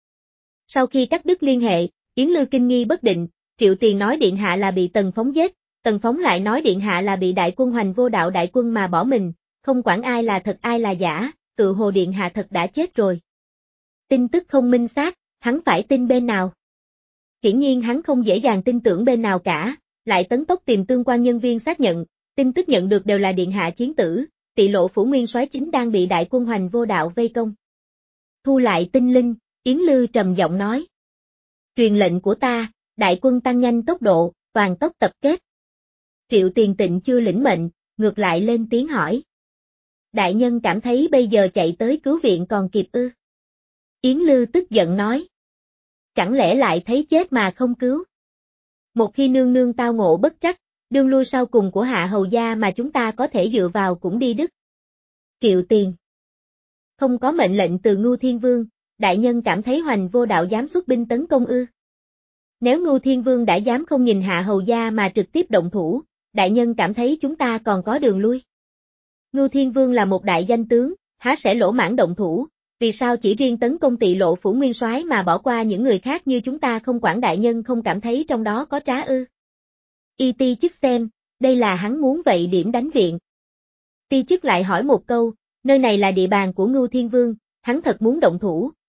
Sau khi cắt đứt liên hệ, Yến Lư kinh nghi bất định, Triệu Tiền nói điện hạ là bị Tần Phóng giết, Tần Phóng lại nói điện hạ là bị đại quân Hoành Vô Đạo đại quân mà bỏ mình, không quản ai là thật ai là giả, tự hồ điện hạ thật đã chết rồi. Tin tức không minh xác, hắn phải tin bên nào? Hiển nhiên hắn không dễ dàng tin tưởng bên nào cả, lại tấn tốc tìm tương quan nhân viên xác nhận, tin tức nhận được đều là điện hạ chiến tử, Tỵ Lộ phủ nguyên soái chính đang bị đại quân Hoành Vô Đạo vây công. Thu lại tinh linh, Yến Lư trầm giọng nói. Truyền lệnh của ta, đại quân tăng nhanh tốc độ, toàn tốc tập kết. Triệu Tiền Tịnh chưa lĩnh mệnh, ngược lại lên tiếng hỏi. Đại nhân cảm thấy bây giờ chạy tới cứu viện còn kịp ư? Yến Lư tức giận nói. Chẳng lẽ lại thấy chết mà không cứu? Một khi nương nương tao ngộ bất trắc, đương lui sau cùng của Hạ Hầu gia mà chúng ta có thể dựa vào cũng đi đứt. Triệu Tiền. Không có mệnh lệnh từ Ngưu Thiên Vương, đại nhân cảm thấy Hoành Vô Đạo dám xuất binh tấn công ư? Nếu Ngưu Thiên Vương đã dám không nhìn Hạ Hầu gia mà trực tiếp động thủ, đại nhân cảm thấy chúng ta còn có đường lui. Ngưu Thiên Vương là một đại danh tướng, há sẽ lỗ mãng động thủ, vì sao chỉ riêng tấn công Tỵ Lộ phủ nguyên soái mà bỏ qua những người khác như chúng ta không quản, đại nhân không cảm thấy trong đó có trá ư? Y ti chức xem, đây là hắn muốn vậy điểm đánh viện. Ti chức lại hỏi một câu, nơi này là địa bàn của Ngưu Thiên Vương, hắn thật muốn động thủ,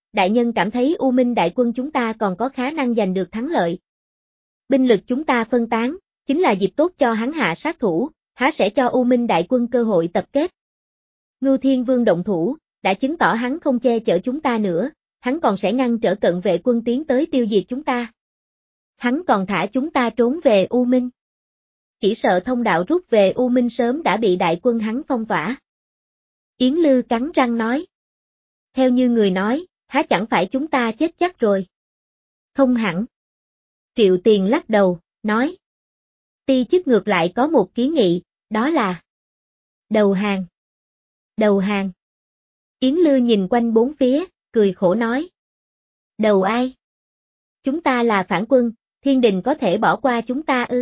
đại nhân cảm thấy U Minh đại quân chúng ta còn có khả năng giành được thắng lợi. Binh lực chúng ta phân tán, chính là dịp tốt cho hắn hạ sát thủ, há sẽ cho U Minh đại quân cơ hội tập kết. Ngưu Thiên Vương động thủ, đã chứng tỏ hắn không che chở chúng ta nữa, hắn còn sẽ ngăn trở cận vệ quân tiến tới tiêu diệt chúng ta. Hắn còn thả chúng ta trốn về U Minh. Chỉ sợ thông đạo rút về U Minh sớm đã bị đại quân hắn phong tỏa. Yến Lư cắn răng nói. Theo như người nói, há chẳng phải chúng ta chết chắc rồi. Không hẳn. Triệu Tiền lắc đầu, nói. Ti chức ngược lại có một kiến nghị, đó là đầu hàng. Đầu hàng. Yến Lư nhìn quanh bốn phía, cười khổ nói. Đầu ai? Chúng ta là phản quân, thiên đình có thể bỏ qua chúng ta ư?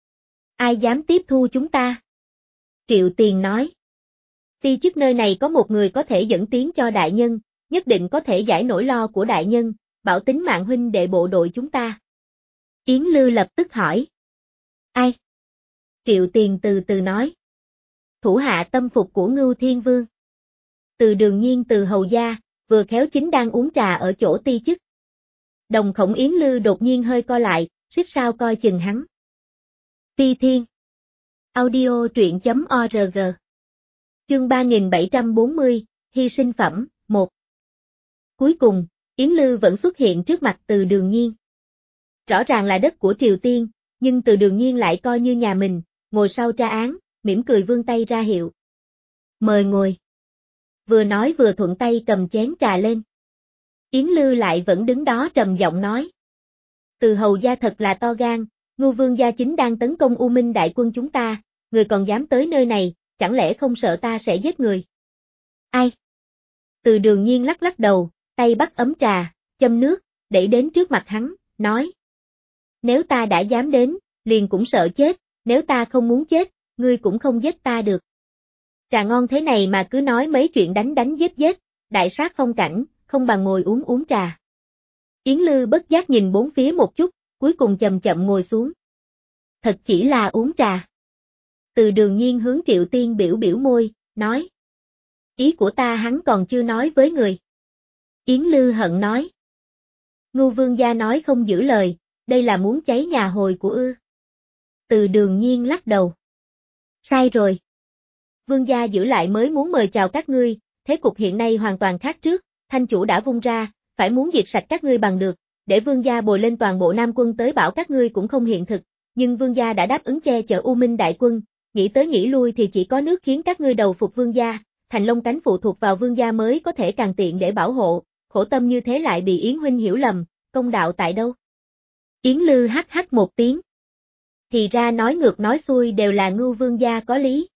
Ai dám tiếp thu chúng ta? Triệu Tiền nói. Ti chức nơi này có một người có thể dẫn tiếng cho đại nhân, nhất định có thể giải nỗi lo của đại nhân, bảo tính mạng huynh đệ bộ đội chúng ta. Yến Lư lập tức hỏi. Ai? Triệu Tiền từ từ nói. Thủ hạ tâm phục của Ngưu Thiên Vương. Từ Đường Nhiên từ hầu gia, vừa khéo chính đang uống trà ở chỗ ti chức. Đồng khổng Yến Lư đột nhiên hơi co lại, xích sao coi chừng hắn. Phi Thiên. Audio truyện chấm org. Chương ba nghìn bảy trăm bốn mươi, hy sinh phẩm, một. Cuối cùng, Yến Lư vẫn xuất hiện trước mặt Từ Đường Nhiên. Rõ ràng là đất của Triều Tiên, nhưng Từ Đường Nhiên lại coi như nhà mình, ngồi sau tra án, mỉm cười vươn tay ra hiệu. Mời ngồi. Vừa nói vừa thuận tay cầm chén trà lên. Yến Lư lại vẫn đứng đó trầm giọng nói. Từ hầu gia thật là to gan, Ngưu Vương gia chính đang tấn công U Minh đại quân chúng ta, người còn dám tới nơi này, chẳng lẽ không sợ ta sẽ giết người? Ai? Từ Đường Nhiên lắc lắc đầu, tay bắt ấm trà, châm nước, đẩy đến trước mặt hắn, nói. Nếu ta đã dám đến, liền cũng sợ chết, nếu ta không muốn chết, ngươi cũng không giết ta được. Trà ngon thế này mà cứ nói mấy chuyện đánh đánh giết giết, đại sát phong cảnh, không bằng ngồi uống uống trà. Yến Lư bất giác nhìn bốn phía một chút, cuối cùng chậm chậm ngồi xuống. Thật chỉ là uống trà. Từ Đường Nhiên hướng Triệu Tiên biểu biểu môi, nói. Ý của ta hắn còn chưa nói với người. Yến Lư hận nói. Ngưu Vương gia nói không giữ lời, đây là muốn cháy nhà hồi của ư. Từ Đường Nhiên lắc đầu. Sai rồi. Vương gia giữ lại mới muốn mời chào các ngươi, thế cục hiện nay hoàn toàn khác trước, thanh chủ đã vung ra, phải muốn diệt sạch các ngươi bằng được, để vương gia bồi lên toàn bộ Nam quân tới bảo các ngươi cũng không hiện thực, nhưng vương gia đã đáp ứng che chở U Minh đại quân, nghĩ tới nghĩ lui thì chỉ có nước khiến các ngươi đầu phục vương gia, thành Long cánh phụ thuộc vào vương gia mới có thể càng tiện để bảo hộ, khổ tâm như thế lại bị Yến huynh hiểu lầm, công đạo tại đâu? Yến Lư hắc hắc một tiếng. Thì ra nói ngược nói xuôi đều là Ngưu vương gia có lý.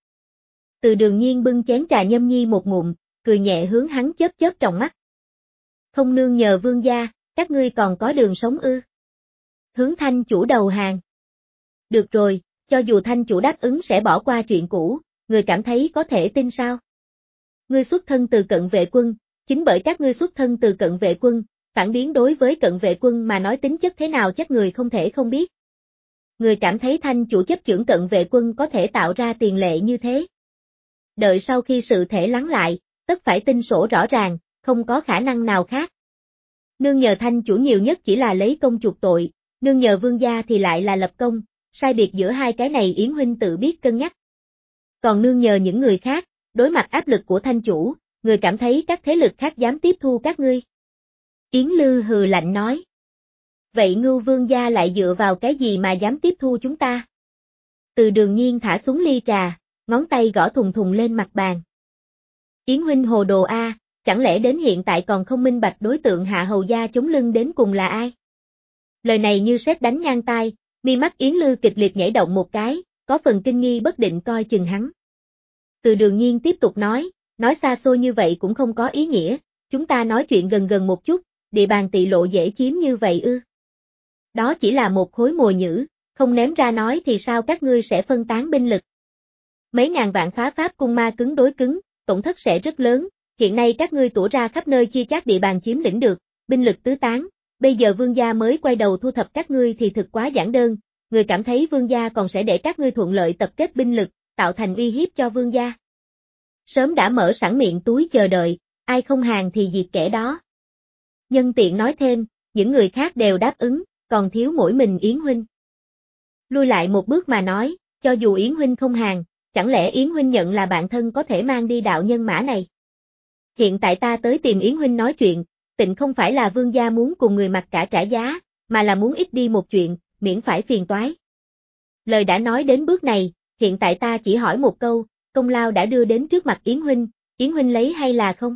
Từ Đường Nhiên bưng chén trà nhâm nhi một ngụm, cười nhẹ hướng hắn chớp chớp trong mắt. Không nương nhờ vương gia, các ngươi còn có đường sống ư? Hướng thanh chủ đầu hàng. Được rồi, cho dù thanh chủ đáp ứng sẽ bỏ qua chuyện cũ, người cảm thấy có thể tin sao? Ngươi xuất thân từ cận vệ quân, chính bởi các ngươi xuất thân từ cận vệ quân, phản biến đối với cận vệ quân mà nói tính chất thế nào chắc người không thể không biết. Người cảm thấy thanh chủ chấp chưởng cận vệ quân có thể tạo ra tiền lệ như thế. Đợi sau khi sự thể lắng lại, tất phải tin sổ rõ ràng, không có khả năng nào khác. Nương nhờ thanh chủ nhiều nhất chỉ là lấy công chuộc tội, nương nhờ vương gia thì lại là lập công, sai biệt giữa hai cái này Yến huynh tự biết cân nhắc. Còn nương nhờ những người khác, đối mặt áp lực của thanh chủ, người cảm thấy các thế lực khác dám tiếp thu các ngươi. Yến Lư hừ lạnh nói. Vậy Ngưu vương gia lại dựa vào cái gì mà dám tiếp thu chúng ta? Từ Đường Nhiên thả xuống ly trà, ngón tay gõ thùng thùng lên mặt bàn. Yến huynh hồ đồ a, chẳng lẽ đến hiện tại còn không minh bạch đối tượng hạ hầu gia chống lưng đến cùng là ai? Lời này như sét đánh ngang tai, mi mắt Yến Lư kịch liệt nhảy động một cái, có phần kinh nghi bất định coi chừng hắn. Từ Đường Nhiên tiếp tục nói, nói xa xôi như vậy cũng không có ý nghĩa, chúng ta nói chuyện gần gần một chút, địa bàn tị lộ dễ chiếm như vậy ư? Đó chỉ là một khối mồi nhử, không ném ra nói thì sao các ngươi sẽ phân tán binh lực? Mấy ngàn vạn phá pháp cung ma cứng đối cứng, tổn thất sẽ rất lớn, hiện nay các ngươi tủa ra khắp nơi chia chác địa bàn chiếm lĩnh được, binh lực tứ tán, bây giờ vương gia mới quay đầu thu thập các ngươi thì thực quá giản đơn, người cảm thấy vương gia còn sẽ để các ngươi thuận lợi tập kết binh lực, tạo thành uy hiếp cho vương gia. Sớm đã mở sẵn miệng túi chờ đợi, ai không hàng thì diệt kẻ đó. Nhân tiện nói thêm, những người khác đều đáp ứng, còn thiếu mỗi mình Yến huynh. Lui lại một bước mà nói, cho dù Yến huynh không hàng, chẳng lẽ Yến huynh nhận là bạn thân có thể mang đi đạo nhân mã này? Hiện tại ta tới tìm Yến huynh nói chuyện, tịnh không phải là vương gia muốn cùng người mặc cả trả giá, mà là muốn ít đi một chuyện, miễn phải phiền toái. Lời đã nói đến bước này, hiện tại ta chỉ hỏi một câu, công lao đã đưa đến trước mặt Yến huynh, Yến huynh lấy hay là không?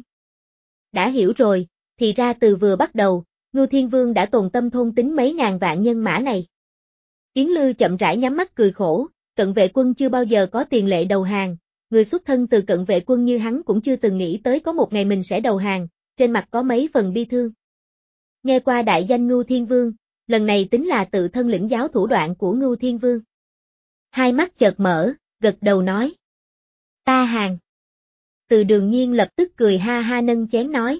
Đã hiểu rồi, thì ra từ vừa bắt đầu, Ngưu Thiên Vương đã tồn tâm thôn tính mấy ngàn vạn nhân mã này. Yến Lư chậm rãi nhắm mắt cười khổ, cận vệ quân chưa bao giờ có tiền lệ đầu hàng, người xuất thân từ cận vệ quân như hắn cũng chưa từng nghĩ tới có một ngày mình sẽ đầu hàng, trên mặt có mấy phần bi thương. Nghe qua đại danh Ngưu Thiên Vương, lần này tính là tự thân lĩnh giáo thủ đoạn của Ngưu Thiên Vương. Hai mắt chợt mở, gật đầu nói. Ta hàng. Từ Đường Nhiên lập tức cười ha ha nâng chén nói.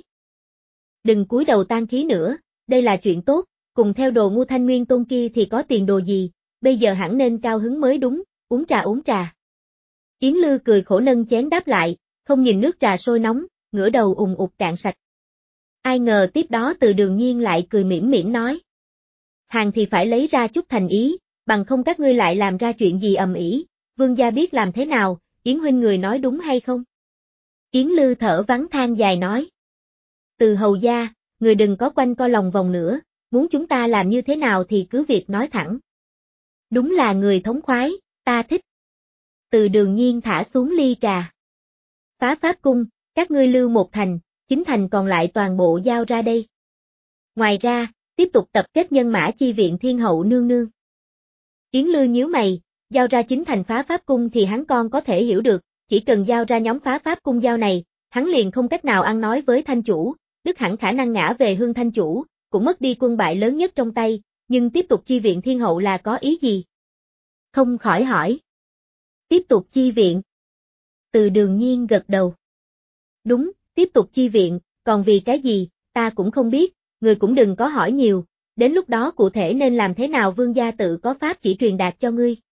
Đừng cúi đầu tan khí nữa, đây là chuyện tốt, cùng theo đồ Ngưu Thanh Nguyên Tôn kia thì có tiền đồ gì, bây giờ hẳn nên cao hứng mới đúng, uống trà uống trà. Yến Lư cười khổ nâng chén đáp lại, không nhìn nước trà sôi nóng, ngửa đầu ùng ục cạn sạch. Ai ngờ tiếp đó Từ Đường Nhiên lại cười mỉm mỉm nói. Hàng thì phải lấy ra chút thành ý, bằng không các ngươi lại làm ra chuyện gì ầm ĩ, vương gia biết làm thế nào, Yến huynh người nói đúng hay không? Yến Lư thở vắng than dài nói. Từ hầu gia, người đừng có quanh co lòng vòng nữa, muốn chúng ta làm như thế nào thì cứ việc nói thẳng. Đúng là người thống khoái, ta thích. Từ Đường Nhiên thả xuống ly trà. Phá Pháp Cung, các ngươi lưu một thành, chính thành còn lại toàn bộ giao ra đây. Ngoài ra, tiếp tục tập kết nhân mã chi viện Thiên hậu nương nương. Yến Lư nhíu mày, giao ra chính thành Phá Pháp Cung thì hắn con có thể hiểu được, chỉ cần giao ra nhóm Phá Pháp Cung giao này, hắn liền không cách nào ăn nói với thanh chủ, đức hẳn khả năng ngã về hương thanh chủ, cũng mất đi quân bại lớn nhất trong tay, nhưng tiếp tục chi viện Thiên hậu là có ý gì? Không khỏi hỏi. Tiếp tục chi viện. Từ Đường Nhiên gật đầu. Đúng, tiếp tục chi viện, còn vì cái gì, ta cũng không biết, người cũng đừng có hỏi nhiều, đến lúc đó cụ thể nên làm thế nào vương gia tự có pháp chỉ truyền đạt cho ngươi.